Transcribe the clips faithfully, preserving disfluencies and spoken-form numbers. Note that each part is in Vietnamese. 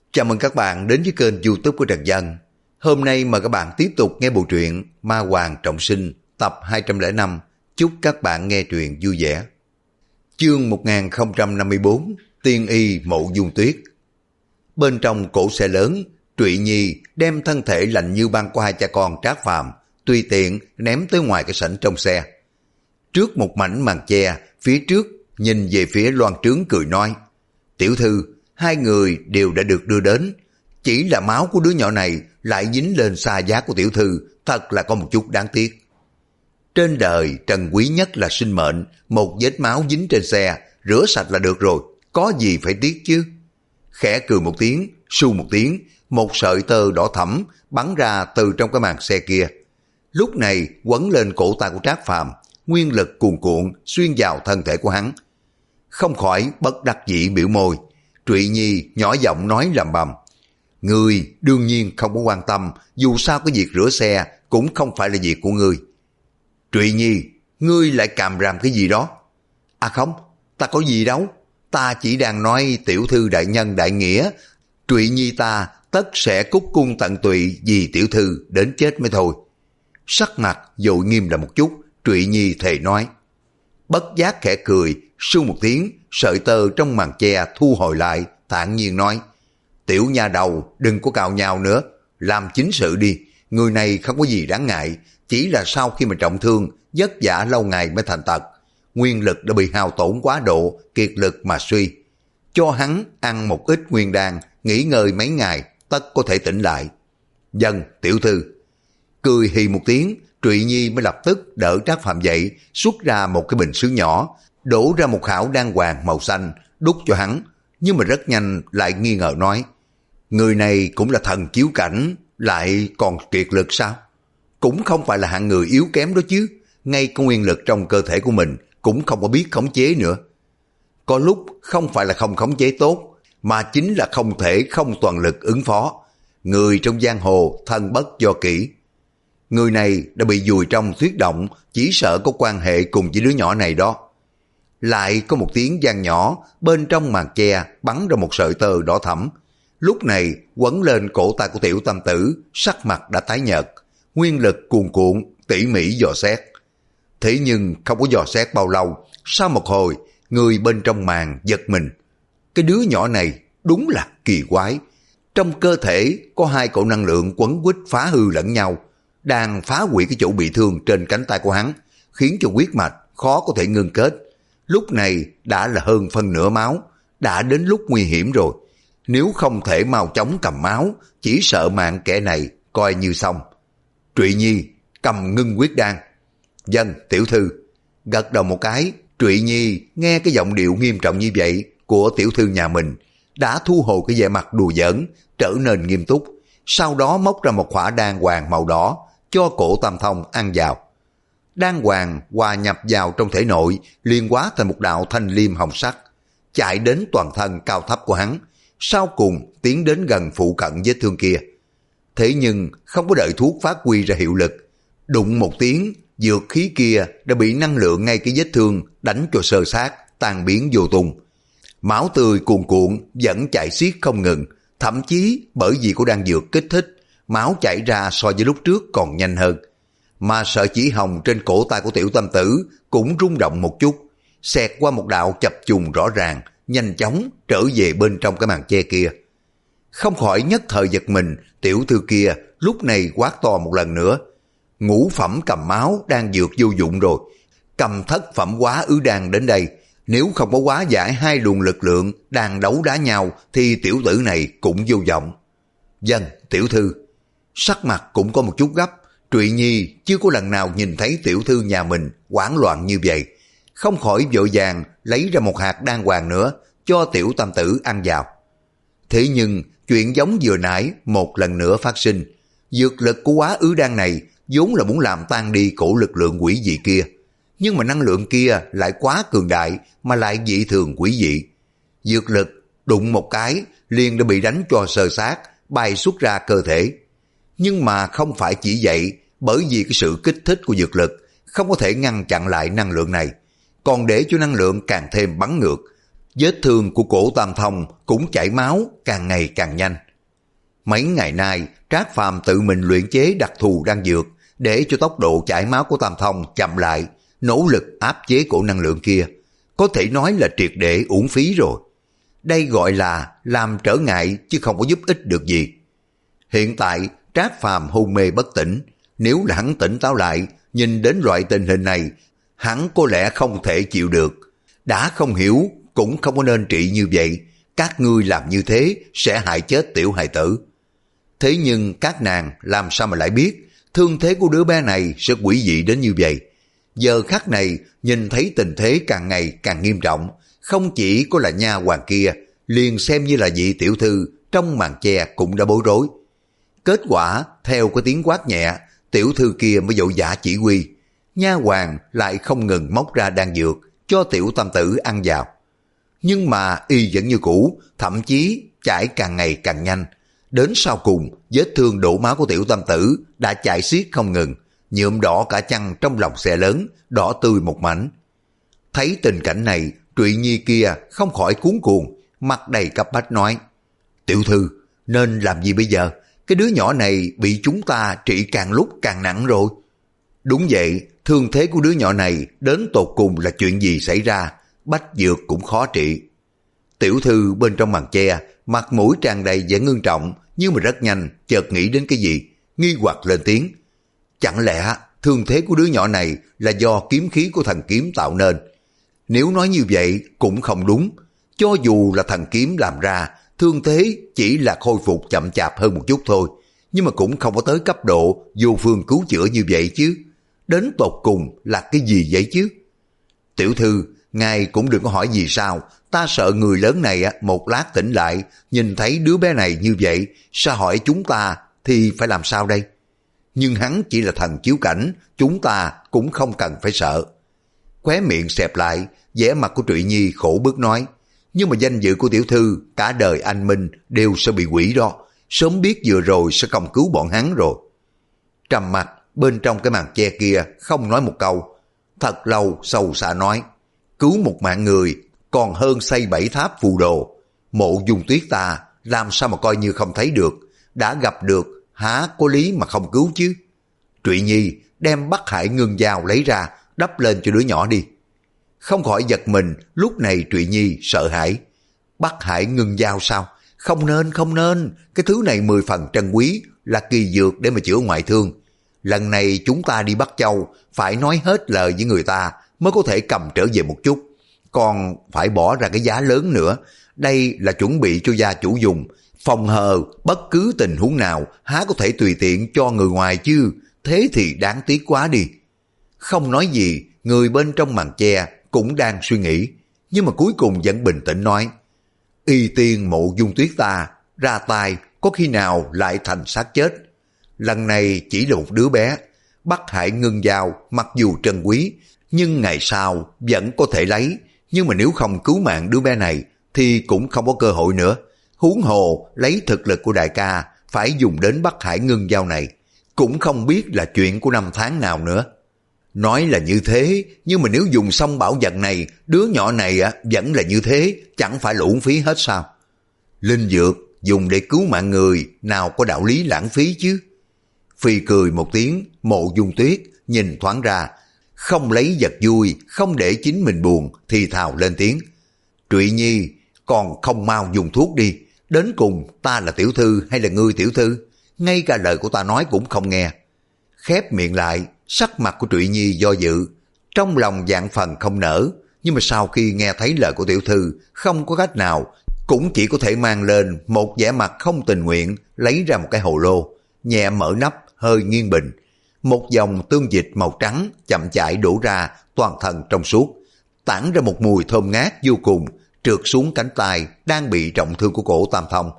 Chào mừng các bạn đến với kênh YouTube của Trần Dân. Hôm nay mời các bạn tiếp tục nghe bộ truyện Ma Hoàng Trọng Sinh tập hai trăm lẻ năm. Chúc các bạn nghe truyện vui vẻ. Chương một nghìn không trăm năm mươi bốn, Tiên Y Mộ Dung Tuyết. Bên trong cổ xe lớn, Trụy Nhi đem thân thể lạnh như băng của hai cha con Trác Phàm tùy tiện ném tới ngoài cái sảnh trong xe. Trước một mảnh màn che, phía trước nhìn về phía Loan Trướng cười nói: "Tiểu thư, hai người đều đã được đưa đến, chỉ là máu của đứa nhỏ này lại dính lên xa giá của tiểu thư, thật là có một chút đáng tiếc." Trên đời trân quý nhất là sinh mệnh, một vết máu dính trên xe, rửa sạch là được rồi, có gì phải tiếc chứ. Khẽ cười một tiếng, su một tiếng, một sợi tơ đỏ thẫm bắn ra từ trong cái màn xe kia. Lúc này quấn lên cổ tay của Trác Phàm, nguyên lực cuồn cuộn xuyên vào thân thể của hắn. Không khỏi bất đắc dĩ biểu môi. Trụy Nhi nhỏ giọng nói lầm bầm: "Ngươi đương nhiên không có quan tâm, dù sao cái việc rửa xe cũng không phải là việc của ngươi." "Trụy Nhi, ngươi lại càm ràm cái gì đó?" "À không, ta có gì đâu, ta chỉ đang nói tiểu thư đại nhân đại nghĩa, Trụy Nhi ta tất sẽ cúc cung tận tụy vì tiểu thư đến chết mới thôi." Sắc mặt dội nghiêm là một chút, Trụy Nhi thề nói. Bất giác khẽ cười, su một tiếng, sợi tơ trong màn che thu hồi lại, thản nhiên nói: "Tiểu nha đầu, đừng có cào nhào nữa, làm chính sự đi, người này không có gì đáng ngại, chỉ là sau khi mà trọng thương, vất vả lâu ngày mới thành tật, nguyên lực đã bị hao tổn quá độ, kiệt lực mà suy. Cho hắn ăn một ít nguyên đan, nghỉ ngơi mấy ngày, tất có thể tỉnh lại." "Dân, tiểu thư." Cười hì một tiếng, Trụy Nhi mới lập tức đỡ Trác Phàm dậy, xuất ra một cái bình sứ nhỏ, đổ ra một khảo đan hoàng màu xanh, đút cho hắn, nhưng mà rất nhanh lại nghi ngờ nói: "Người này cũng là thần chiếu cảnh, lại còn kiệt lực sao? Cũng không phải là hạng người yếu kém đó chứ, ngay cái nguyên lực trong cơ thể của mình cũng không có biết khống chế nữa. Có lúc không phải là không khống chế tốt, mà chính là không thể không toàn lực ứng phó. Người trong giang hồ thân bất do kỷ." Người này đã bị vùi trong tuyết động, chỉ sợ có quan hệ cùng với đứa nhỏ này đó. Lại có một tiếng vang nhỏ, bên trong màn che bắn ra một sợi tơ đỏ thẫm. Lúc này quấn lên cổ tay của Tiểu Tam Tử, sắc mặt đã tái nhợt, nguyên lực cuồn cuộn tỉ mỉ dò xét. Thế nhưng không có dò xét bao lâu, sau một hồi, người bên trong màn giật mình. Cái đứa nhỏ này đúng là kỳ quái. Trong cơ thể có hai cổ năng lượng quấn quýt phá hư lẫn nhau, đang phá hủy cái chỗ bị thương trên cánh tay của hắn, khiến cho huyết mạch khó có thể ngưng kết. Lúc này đã là hơn phân nửa máu, đã đến lúc nguy hiểm rồi. Nếu không thể mau chóng cầm máu, chỉ sợ mạng kẻ này coi như xong. "Trụy Nhi, cầm ngưng huyết đan." "Dân, tiểu thư." Gật đầu một cái, Trụy Nhi nghe cái giọng điệu nghiêm trọng như vậy của tiểu thư nhà mình, đã thu hồi cái vẻ mặt đùa giỡn, trở nên nghiêm túc. Sau đó móc ra một khỏa đan hoàng màu đỏ, cho cổ Tam Thông ăn vào. Đan hoàng hòa nhập vào trong thể nội, liền hóa thành một đạo thanh liêm hồng sắc, chạy đến toàn thân cao thấp của hắn, sau cùng tiến đến gần phụ cận vết thương kia. Thế nhưng không có đợi thuốc phát huy ra hiệu lực, đụng một tiếng, dược khí kia đã bị năng lượng ngay cái vết thương đánh cho sơ sát, tan biến vô tung. Máu tươi cuồn cuộn vẫn chảy xiết không ngừng, thậm chí bởi vì có đan dược kích thích, máu chảy ra so với lúc trước còn nhanh hơn. Mà sợi chỉ hồng trên cổ tay của Tiểu Tam Tử cũng rung động một chút, xẹt qua một đạo chập trùng rõ ràng, nhanh chóng trở về bên trong cái màn che kia. Không khỏi nhất thời giật mình, tiểu thư kia lúc này quát to một lần nữa: "Ngũ phẩm cầm máu đang dược vô dụng rồi, cầm thất phẩm quá ứ đan đến đây, nếu không có hóa giải hai luồng lực lượng đang đấu đá nhau thì tiểu tử này cũng vô vọng." "Dân, tiểu thư." Sắc mặt cũng có một chút gấp, Trụy Nhi chưa có lần nào nhìn thấy tiểu thư nhà mình hoảng loạn như vậy, không khỏi vội vàng lấy ra một hạt đan hoàng nữa cho Tiểu Tam Tử ăn vào. Thế nhưng chuyện giống vừa nãy một lần nữa phát sinh. Dược lực của quá ứ đan này vốn là muốn làm tan đi cổ lực lượng quỷ dị kia, nhưng mà năng lượng kia lại quá cường đại mà lại dị thường quỷ dị. Dược lực đụng một cái liền đã bị đánh cho sơ sát, bay xuất ra cơ thể. Nhưng mà không phải chỉ vậy, bởi vì cái sự kích thích của dược lực không có thể ngăn chặn lại năng lượng này, còn để cho năng lượng càng thêm bắn ngược. vết thương của cổ Tam Thông cũng chảy máu càng ngày càng nhanh. Mấy ngày nay, Trác Phàm tự mình luyện chế đặc thù đan dược để cho tốc độ chảy máu của Tam Thông chậm lại, nỗ lực áp chế cổ năng lượng kia. Có thể nói là triệt để uổng phí rồi. Đây gọi là làm trở ngại chứ không có giúp ích được gì. Hiện tại Trác Phàm hôn mê bất tỉnh, nếu là hắn tỉnh táo lại, nhìn đến loại tình hình này, hắn có lẽ không thể chịu được. Đã không hiểu cũng không có nên trị như vậy, các ngươi làm như thế sẽ hại chết tiểu hài tử. Thế nhưng các nàng làm sao mà lại biết thương thế của đứa bé này sẽ quỷ dị đến như vậy. Giờ khắc này nhìn thấy tình thế càng ngày càng nghiêm trọng, không chỉ có là nha hoàng kia, liền xem như là vị tiểu thư trong màn che cũng đã bối rối. Kết quả theo cái tiếng quát nhẹ, tiểu thư kia mới vội vã chỉ huy, nha hoàng lại không ngừng móc ra đan dược cho tiểu tam tử ăn vào. Nhưng mà y vẫn như cũ, thậm chí chảy càng ngày càng nhanh. Đến sau cùng, vết thương đổ máu của tiểu tam tử đã chảy xiết không ngừng, nhuộm đỏ cả chăn trong lòng xe lớn, đỏ tươi một mảnh. Thấy tình cảnh này, Trụy Nhi kia không khỏi cuống cuồng, mặt đầy cấp bách nói: tiểu thư, nên làm gì bây giờ? Cái đứa nhỏ này bị chúng ta trị càng lúc càng nặng rồi. Đúng vậy, thương thế của đứa nhỏ này đến tột cùng là chuyện gì xảy ra, bách dược cũng khó trị. Tiểu thư bên trong màn che, mặt mũi tràn đầy vẻ ngưng trọng, nhưng mà rất nhanh chợt nghĩ đến cái gì, nghi hoặc lên tiếng: chẳng lẽ thương thế của đứa nhỏ này là do kiếm khí của thần kiếm tạo nên? Nếu nói như vậy cũng không đúng, cho dù là thần kiếm làm ra, thương thế chỉ là khôi phục chậm chạp hơn một chút thôi, nhưng mà cũng không có tới cấp độ vô phương cứu chữa như vậy chứ. Đến tột cùng là cái gì vậy chứ? Tiểu thư, ngài cũng đừng có hỏi gì sao, ta sợ người lớn này một lát tỉnh lại, nhìn thấy đứa bé này như vậy, sao hỏi chúng ta thì phải làm sao đây? Nhưng hắn chỉ là thần chiếu cảnh, chúng ta cũng không cần phải sợ. Khóe miệng xẹp lại, vẻ mặt của Trụy Nhi khổ bức nói: nhưng mà danh dự của tiểu thư, cả đời anh minh đều sẽ bị hủy đó, sớm biết vừa rồi sẽ không cứu bọn hắn rồi. Trầm mặt bên trong cái màn che kia không nói một câu, thật lâu sâu xa nói: cứu một mạng người còn hơn xây bảy tháp phù đồ. Mộ Dung Tuyết ta làm sao mà coi như không thấy được, đã gặp được há có lý mà không cứu chứ. Trụy Nhi đem Bắc Hải ngưng dao lấy ra đắp lên cho đứa nhỏ đi. Không khỏi giật mình, lúc này Trụy Nhi sợ hãi. Bắc Hải ngưng dao sao? Không nên, không nên, cái thứ này mười phần trân quý, là kỳ dược để mà chữa ngoại thương. Lần này chúng ta đi Bắc Châu, phải nói hết lời với người ta mới có thể cầm trở về một chút. Còn phải bỏ ra cái giá lớn nữa, đây là chuẩn bị cho gia chủ dùng, phòng hờ bất cứ tình huống nào há có thể tùy tiện cho người ngoài chứ, thế thì đáng tiếc quá đi. Không nói gì, người bên trong màn che cũng đang suy nghĩ, nhưng mà cuối cùng vẫn bình tĩnh nói: y tiên Mộ Dung Tuyết ta ra tay có khi nào lại thành xác chết. Lần này chỉ là một đứa bé, Bắc Hải ngưng dao mặc dù trân quý, nhưng ngày sau vẫn có thể lấy, nhưng mà nếu không cứu mạng đứa bé này thì cũng không có cơ hội nữa. Huống hồ lấy thực lực của đại ca phải dùng đến Bắc Hải ngưng dao này, cũng không biết là chuyện của năm tháng nào nữa. Nói là như thế, nhưng mà nếu dùng xong bảo vật này, đứa nhỏ này á vẫn là như thế, chẳng phải là uổng phí hết sao? Linh dược dùng để cứu mạng người, nào có đạo lý lãng phí chứ? Phi cười một tiếng, Mộ Dung Tuyết nhìn thoáng ra, không lấy vật vui, không để chính mình buồn, thì thào lên tiếng: Trụy Nhi, còn không mau dùng thuốc đi, đến cùng ta là tiểu thư hay là ngươi tiểu thư? Ngay cả lời của ta nói cũng không nghe. Khép miệng lại, sắc mặt của Trụy Nhi do dự, trong lòng vạn phần không nỡ, nhưng mà sau khi nghe thấy lời của tiểu thư, không có cách nào, cũng chỉ có thể mang lên một vẻ mặt không tình nguyện, lấy ra một cái hồ lô, nhẹ mở nắp, hơi nghiêng bình. Một dòng tương dịch màu trắng chậm chảy đổ ra, toàn thân trong suốt, tản ra một mùi thơm ngát vô cùng, trượt xuống cánh tay đang bị trọng thương của cổ Tam Thông.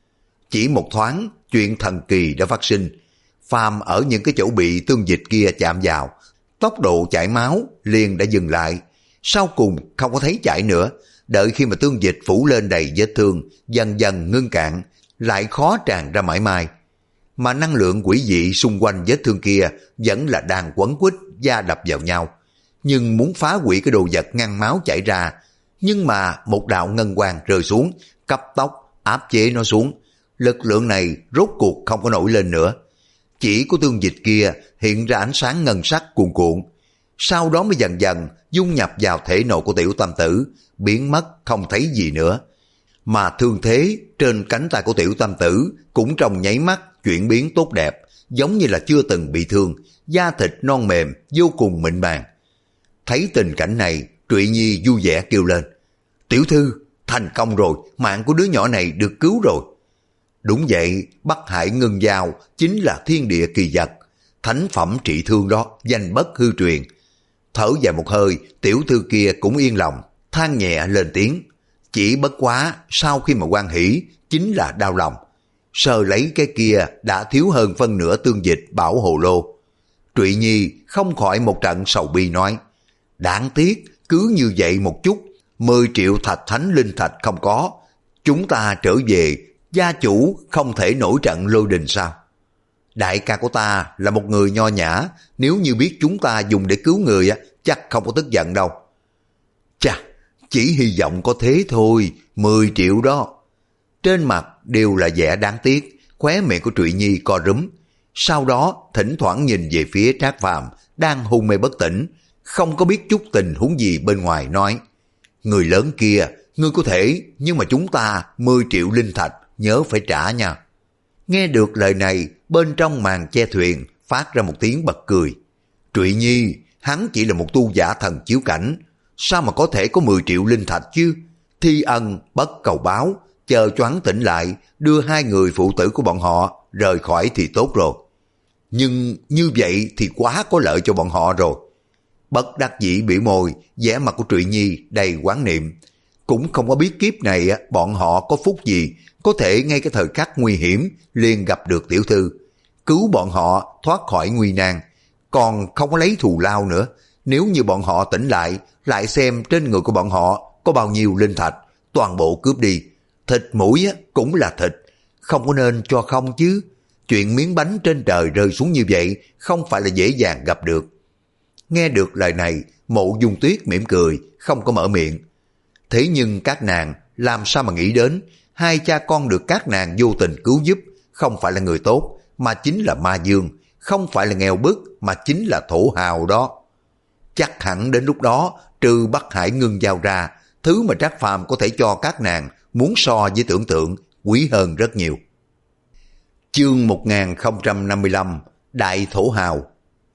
Chỉ một thoáng, chuyện thần kỳ đã phát sinh. Phàm ở những cái chỗ bị tương dịch kia chạm vào, tốc độ chảy máu liền đã dừng lại, sau cùng không có thấy chảy nữa. Đợi khi mà tương dịch phủ lên đầy vết thương, dần dần ngưng cạn, lại khó tràn ra mãi mãi. Mà năng lượng quỷ dị xung quanh vết thương kia vẫn là đang quấn quýt da đập vào nhau. Nhưng muốn phá hủy cái đồ vật ngăn máu chảy ra, Nhưng mà một đạo ngân quang rơi xuống, cấp tốc áp chế nó xuống. Lực lượng này rốt cuộc không có nổi lên nữa. Chỉ của tương dịch kia hiện ra ánh sáng ngân sắc cuồn cuộn. Sau đó mới dần dần dung nhập vào thể nội của Tiểu Tam Tử, biến mất không thấy gì nữa. Mà thương thế trên cánh tay của Tiểu Tam Tử cũng trong nháy mắt chuyển biến tốt đẹp, giống như là chưa từng bị thương, da thịt non mềm, vô cùng mịn màng. Thấy tình cảnh này, Trụy Nhi vui vẻ kêu lên, tiểu thư, thành công rồi, mạng của đứa nhỏ này được cứu rồi. Đúng vậy, Bắc Hải Ngân Dao chính là thiên địa kỳ vật, thánh phẩm trị thương đó, danh bất hư truyền. Thở dài một hơi, tiểu thư kia cũng yên lòng, than nhẹ lên tiếng. Chỉ bất quá, sau khi mà hoan hỉ, chính là đau lòng. Sờ lấy cái kia đã thiếu hơn phân nửa tương dịch bảo hồ lô. Trụy Nhi không khỏi một trận sầu bi nói, đáng tiếc, cứ như vậy một chút, mười triệu thạch thánh linh thạch không có, chúng ta trở về, gia chủ không thể nổi trận lôi đình sao? Đại ca của ta là một người nho nhã, nếu như biết chúng ta dùng để cứu người chắc không có tức giận đâu. Chà, chỉ hy vọng có thế thôi, mười triệu đó. Trên mặt đều là vẻ đáng tiếc, khóe miệng của Trụy Nhi co rúm. Sau đó thỉnh thoảng nhìn về phía Trác Phàm đang hôn mê bất tỉnh, không có biết chút tình huống gì bên ngoài, nói, người lớn kia, ngươi có thể, nhưng mà chúng ta mười triệu linh thạch nhớ phải trả nha. Nghe được lời này, bên trong màn che thuyền phát ra một tiếng bật cười. Trụy Nhi, hắn chỉ là một tu giả thần chiếu cảnh, sao mà có thể có mười triệu linh thạch chứ? Thi ân bất cầu báo, chờ cho hắn tỉnh lại, đưa hai người phụ tử của bọn họ rời khỏi thì tốt rồi. Nhưng như vậy thì quá có lợi cho bọn họ rồi. Bất đắc dĩ biểu môi, vẻ mặt của Trụy Nhi đầy quán niệm. Cũng không có biết kiếp này bọn họ có phúc gì, có thể ngay cái thời khắc nguy hiểm liền gặp được tiểu thư, cứu bọn họ thoát khỏi nguy nan, còn không có lấy thù lao nữa. Nếu như bọn họ tỉnh lại, lại xem trên người của bọn họ có bao nhiêu linh thạch, toàn bộ cướp đi. Thịt mũi cũng là thịt, không có nên cho không chứ. Chuyện miếng bánh trên trời rơi xuống như vậy không phải là dễ dàng gặp được. Nghe được lời này, Mộ Dung Tuyết mỉm cười, không có mở miệng. Thế nhưng các nàng làm sao mà nghĩ đến, hai cha con được các nàng vô tình cứu giúp, không phải là người tốt, mà chính là ma dương, không phải là nghèo bức, mà chính là thổ hào đó. Chắc hẳn đến lúc đó, trừ Bắc Hải Ngân Dao ra, thứ mà Trác Phàm có thể cho các nàng muốn so với tưởng tượng, quý hơn rất nhiều. Chương một nghìn không trăm năm mươi lăm, Đại Thổ Hào.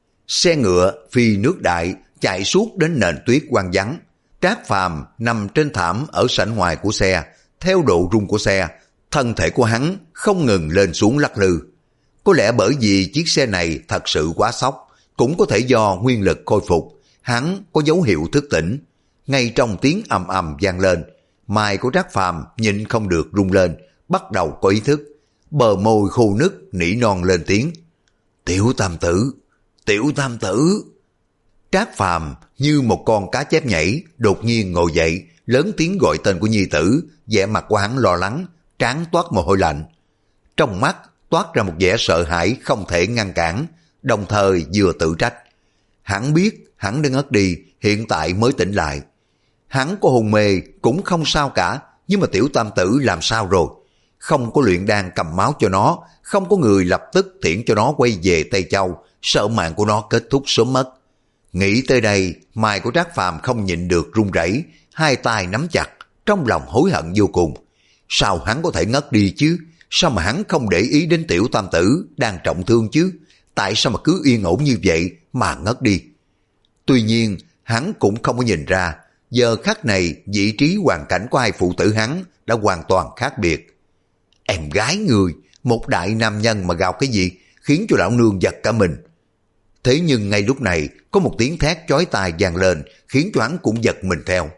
Xe ngựa phi nước đại chạy suốt đến nền tuyết quang vắng. Trác Phàm nằm trên thảm ở sảnh ngoài của xe, theo độ rung của xe, thân thể của hắn không ngừng lên xuống lắc lư. Có lẽ bởi vì chiếc xe này thật sự quá sốc, cũng có thể do nguyên lực khôi phục, hắn có dấu hiệu thức tỉnh. Ngay trong tiếng ầm ầm vang lên, mày của Trác Phàm nhịn không được rung lên, bắt đầu có ý thức, bờ môi khô nứt nỉ non lên tiếng, tiểu tam tử, tiểu tam tử. Trác Phàm như một con cá chép nhảy, đột nhiên ngồi dậy, lớn tiếng gọi tên của nhi tử, vẻ mặt của hắn lo lắng, trán toát mồ hôi lạnh. Trong mắt toát ra một vẻ sợ hãi không thể ngăn cản, đồng thời vừa tự trách. Hắn biết hắn đã ngất đi, hiện tại mới tỉnh lại. Hắn có hôn mê cũng không sao cả, nhưng mà tiểu tam tử làm sao rồi? Không có luyện đan cầm máu cho nó, không có người lập tức tiễn cho nó quay về Tây Châu, sợ mạng của nó kết thúc sớm mất. Nghĩ tới đây, mày của Trác Phàm không nhịn được run rẩy, hai tay nắm chặt, trong lòng hối hận vô cùng. Sao hắn có thể ngất đi chứ? Sao mà hắn không để ý đến tiểu tam tử đang trọng thương chứ? Tại sao mà cứ yên ổn như vậy mà ngất đi? Tuy nhiên, hắn cũng không có nhìn ra, giờ khắc này vị trí hoàn cảnh của hai phụ tử hắn đã hoàn toàn khác biệt. Em gái người, một đại nam nhân mà gào cái gì, khiến cho lão nương giật cả mình. Thế nhưng ngay lúc này, có một tiếng thét chói tai vang lên, khiến cho hắn cũng giật mình theo.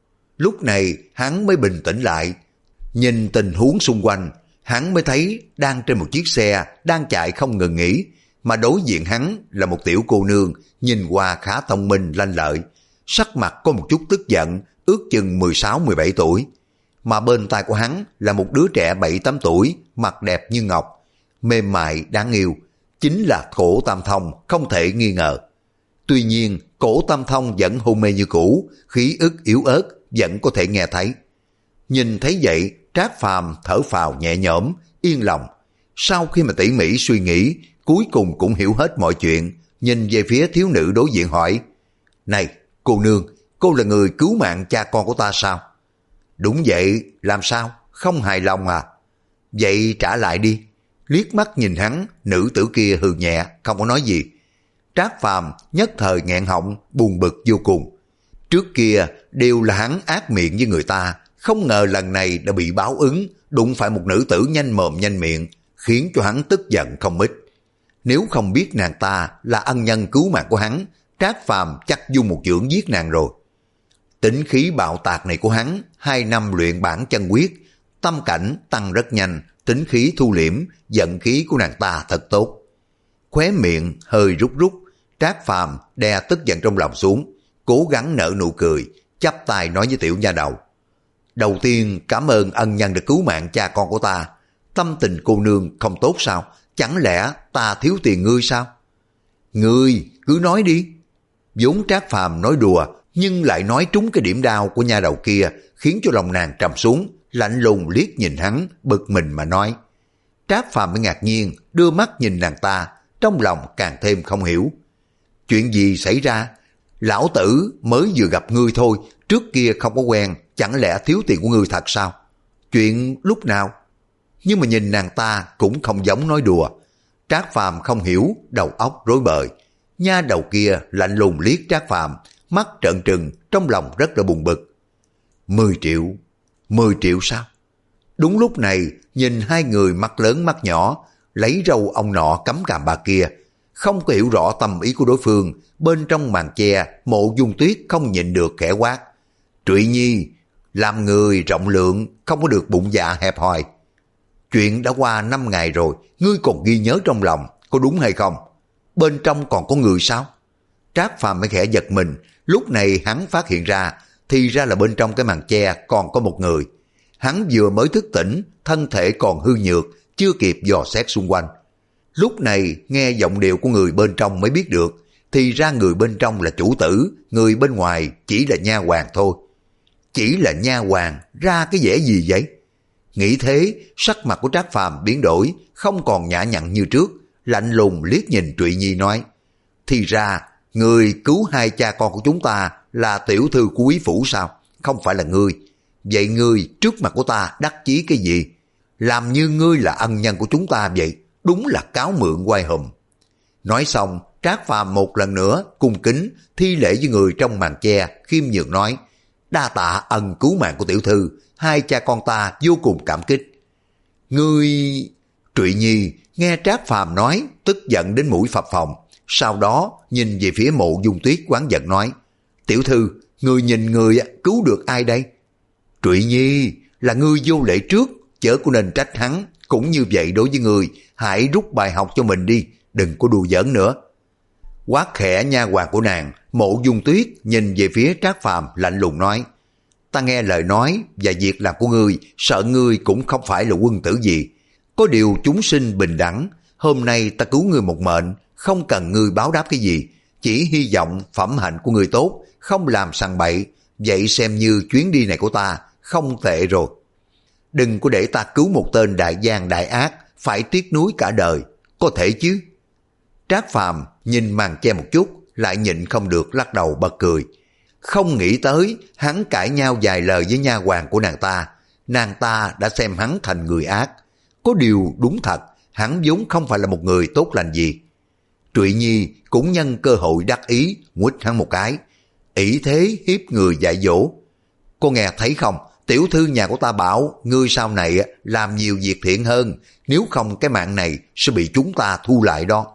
Lúc này, hắn mới bình tĩnh lại, nhìn tình huống xung quanh, hắn mới thấy đang trên một chiếc xe, đang chạy không ngừng nghỉ, mà đối diện hắn là một tiểu cô nương, nhìn qua khá thông minh lanh lợi, sắc mặt có một chút tức giận, ước chừng mười sáu mười bảy tuổi. Mà bên tai của hắn là một đứa trẻ bảy tám tuổi, mặt đẹp như ngọc, mềm mại đáng yêu, chính là Cổ Tam Thông không thể nghi ngờ. Tuy nhiên, Cổ Tam Thông vẫn hôn mê như cũ, khí ức yếu ớt, vẫn có thể nghe thấy. Nhìn thấy vậy, Trác Phàm thở phào nhẹ nhõm, yên lòng. Sau khi mà tỉ mỉ suy nghĩ, cuối cùng cũng hiểu hết mọi chuyện, nhìn về phía thiếu nữ đối diện hỏi: Này, cô nương, cô là người cứu mạng cha con của ta sao? Đúng vậy, làm sao? Không hài lòng à? Vậy trả lại đi. Liếc mắt nhìn hắn, nữ tử kia hừ nhẹ, không có nói gì. Trác Phàm nhất thời nghẹn họng, buồn bực vô cùng. Trước kia đều là hắn ác miệng với người ta, không ngờ lần này đã bị báo ứng, đụng phải một nữ tử nhanh mồm nhanh miệng, khiến cho hắn tức giận không ít. Nếu không biết nàng ta là ân nhân cứu mạng của hắn, Trác Phàm chắc dung một chưởng giết nàng rồi. Tính khí bạo tạc này của hắn, hai năm luyện bản chân quyết, tâm cảnh tăng rất nhanh, tính khí thu liễm, giận khí của nàng ta thật tốt. Khóe miệng hơi rút rút, Trác Phàm đè tức giận trong lòng xuống, cố gắng nở nụ cười, chắp tay nói với tiểu nha đầu: Đầu tiên cảm ơn ân nhân đã cứu mạng cha con của ta. Tâm tình cô nương không tốt sao? Chẳng lẽ ta thiếu tiền ngươi sao? Ngươi cứ nói đi. Vốn Trác Phàm nói đùa, nhưng lại nói trúng cái điểm đau của nha đầu kia, khiến cho lòng nàng trầm xuống, lạnh lùng liếc nhìn hắn, bực mình mà nói. Trác Phàm mới ngạc nhiên, đưa mắt nhìn nàng ta, trong lòng càng thêm không hiểu. Chuyện gì xảy ra? Lão tử mới vừa gặp ngươi thôi, trước kia không có quen, chẳng lẽ thiếu tiền của ngươi thật sao? Chuyện lúc nào? Nhưng mà nhìn nàng ta cũng không giống nói đùa. Trác Phàm không hiểu, đầu óc rối bời. Nha đầu kia lạnh lùng liếc Trác Phàm, mắt trợn trừng, trong lòng rất là buồn bực. Mười triệu? Mười triệu sao? Đúng lúc này, nhìn hai người mắt lớn mắt nhỏ, lấy râu ông nọ cắm càm bà kia, không có hiểu rõ tâm ý của đối phương. Bên trong màn che, Mộ Dung Tuyết không nhịn được khẽ quát: Trụy Nhi, làm người rộng lượng, không có được bụng dạ hẹp hòi. Chuyện đã qua năm ngày rồi, ngươi còn ghi nhớ trong lòng, có đúng hay không? Bên trong còn có người sao? Trác Phàm mới khẽ giật mình, lúc này hắn phát hiện ra, thì ra là bên trong cái màn che còn có một người. Hắn vừa mới thức tỉnh, thân thể còn hư nhược, chưa kịp dò xét xung quanh. Lúc này nghe giọng điệu của người bên trong mới biết được, thì ra người bên trong là chủ tử, người bên ngoài chỉ là nha hoàn thôi. Chỉ là nha hoàn, ra cái vẻ gì vậy? Nghĩ thế, sắc mặt của Trác Phàm biến đổi, không còn nhã nhặn như trước, lạnh lùng liếc nhìn Trụy Nhi nói: Thì ra, người cứu hai cha con của chúng ta là tiểu thư của quý phủ sao? Không phải là ngươi. Vậy ngươi trước mặt của ta đắc chí cái gì? Làm như ngươi là ân nhân của chúng ta vậy, đúng là cáo mượn oai hùm. Nói xong, Trác Phàm một lần nữa cung kính thi lễ với người trong màn che, khiêm nhường nói: Đa tạ ân cứu mạng của tiểu thư, hai cha con ta vô cùng cảm kích. Ngươi... Trụy Nhi nghe Trác Phàm nói, tức giận đến mũi phập phồng, sau đó nhìn về phía Mộ Dung Tuyết oán giận nói: Tiểu thư, ngươi nhìn người cứu được ai đây? Trụy Nhi, là ngươi vô lễ trước, chớ có nên trách hắn, cũng như vậy đối với ngươi, hãy rút bài học cho mình đi, đừng có đùa giỡn nữa. Quát khẽ nha hoàn của nàng, Mộ Dung Tuyết nhìn về phía Trác Phàm lạnh lùng nói: Ta nghe lời nói và việc làm của ngươi, sợ ngươi cũng không phải là quân tử gì. Có điều chúng sinh bình đẳng, hôm nay ta cứu ngươi một mệnh, không cần ngươi báo đáp cái gì, chỉ hy vọng phẩm hạnh của ngươi tốt, không làm sằng bậy, vậy xem như chuyến đi này của ta không tệ rồi. Đừng có để ta cứu một tên đại gian đại ác, phải tiếc nuối cả đời, có thể chứ? Trác Phàm nhìn màn che một chút, lại nhịn không được lắc đầu bật cười. Không nghĩ tới, hắn cãi nhau vài lời với nha hoàn của nàng ta, nàng ta đã xem hắn thành người ác. Có điều đúng thật, hắn vốn không phải là một người tốt lành gì. Trụy Nhi cũng nhân cơ hội đắc ý, nguýt hắn một cái, ỷ thế hiếp người dạy dỗ. Cô nghe thấy không, tiểu thư nhà của ta bảo, ngươi sau này làm nhiều việc thiện hơn, nếu không cái mạng này sẽ bị chúng ta thu lại đó.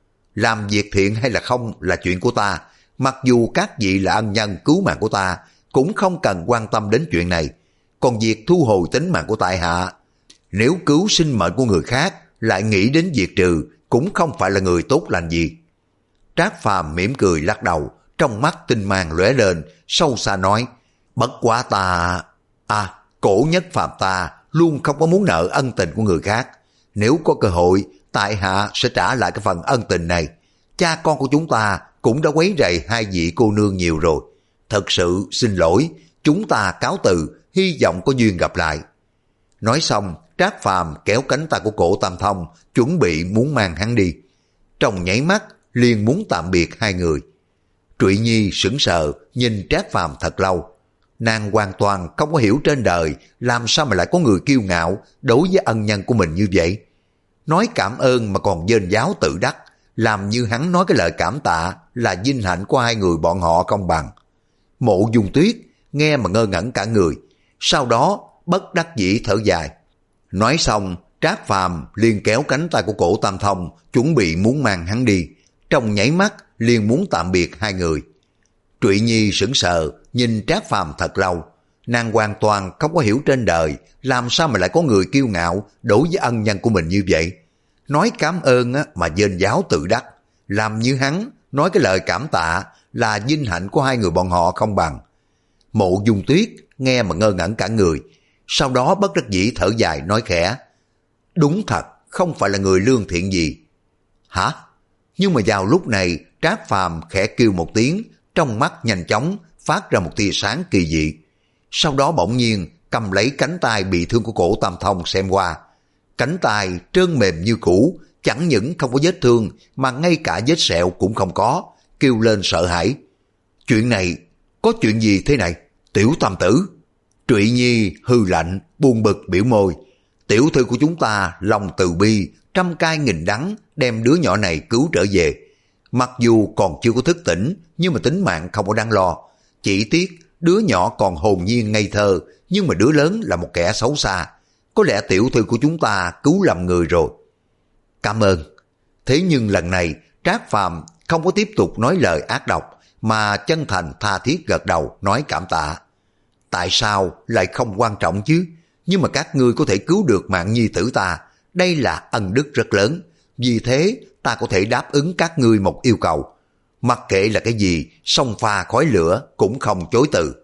Làm việc thiện hay là không là chuyện của ta, mặc dù các vị là ân nhân cứu mạng của ta, cũng không cần quan tâm đến chuyện này. Còn việc thu hồi tính mạng của tại hạ, nếu cứu sinh mệnh của người khác, lại nghĩ đến diệt trừ, cũng không phải là người tốt lành gì. Trác Phàm mỉm cười lắc đầu, trong mắt tinh mang lóe lên, sâu xa nói: Bất quá ta... À, cổ nhất phàm ta luôn không có muốn nợ ân tình của người khác. Nếu có cơ hội, tại hạ sẽ trả lại cái phần ân tình này. Cha con của chúng ta cũng đã quấy rầy hai vị cô nương nhiều rồi. Thật sự xin lỗi, chúng ta cáo từ, hy vọng có duyên gặp lại. Nói xong, Trác Phàm kéo cánh tay của Cổ Tam Thông, chuẩn bị muốn mang hắn đi. Trong nháy mắt, liền muốn tạm biệt hai người. Trụy Nhi sững sờ, nhìn Trác Phàm thật lâu. Nàng hoàn toàn không có hiểu trên đời làm sao mà lại có người kiêu ngạo đối với ân nhân của mình như vậy. Nói cảm ơn mà còn dên giáo tự đắc, làm như hắn nói cái lời cảm tạ là vinh hạnh của hai người bọn họ không bằng. Mộ Dung Tuyết nghe mà ngơ ngẩn cả người, sau đó bất đắc dĩ thở dài. Nói xong, Trác Phàm liền kéo cánh tay của Cổ Tam Thông, chuẩn bị muốn mang hắn đi. Trong nháy mắt liền muốn tạm biệt hai người. Trụy Nhi sững sờ nhìn Trác Phàm thật lâu. Nàng hoàn toàn không có hiểu trên đời làm sao mà lại có người kiêu ngạo đối với ân nhân của mình như vậy. Nói cảm ơn á, mà dên giáo tự đắc, làm như hắn nói cái lời cảm tạ là vinh hạnh của hai người bọn họ không bằng. Mộ Dung Tuyết nghe mà ngơ ngẩn cả người, sau đó bất đắc dĩ thở dài nói khẽ, đúng thật không phải là người lương thiện gì. Hả? Nhưng mà vào lúc này Trác Phàm khẽ kêu một tiếng, trong mắt nhanh chóng phát ra một tia sáng kỳ dị. Sau đó bỗng nhiên cầm lấy cánh tay bị thương của Cổ Tam Thông xem qua. Cánh tay trơn mềm như cũ, chẳng những không có vết thương mà ngay cả vết sẹo cũng không có, kêu lên sợ hãi. Chuyện này, có chuyện gì thế này? Tiểu Tam tử. Trụy Nhi hư lạnh, buồn bực biểu môi. Tiểu thư của chúng ta lòng từ bi, trăm cay nghìn đắng đem đứa nhỏ này cứu trở về. Mặc dù còn chưa có thức tỉnh, nhưng mà tính mạng không có đáng lo. Chỉ tiếc đứa nhỏ còn hồn nhiên ngây thơ, nhưng mà đứa lớn là một kẻ xấu xa. Có lẽ tiểu thư của chúng ta cứu lầm người rồi. Cảm ơn. Thế nhưng lần này Trác Phàm không có tiếp tục nói lời ác độc, mà chân thành tha thiết gật đầu nói cảm tạ. Tại sao lại không quan trọng chứ? Nhưng mà các ngươi có thể cứu được mạng nhi tử ta, đây là ân đức rất lớn. Vì thế ta có thể đáp ứng các ngươi một yêu cầu. Mặc kệ là cái gì, sông pha khói lửa cũng không chối từ.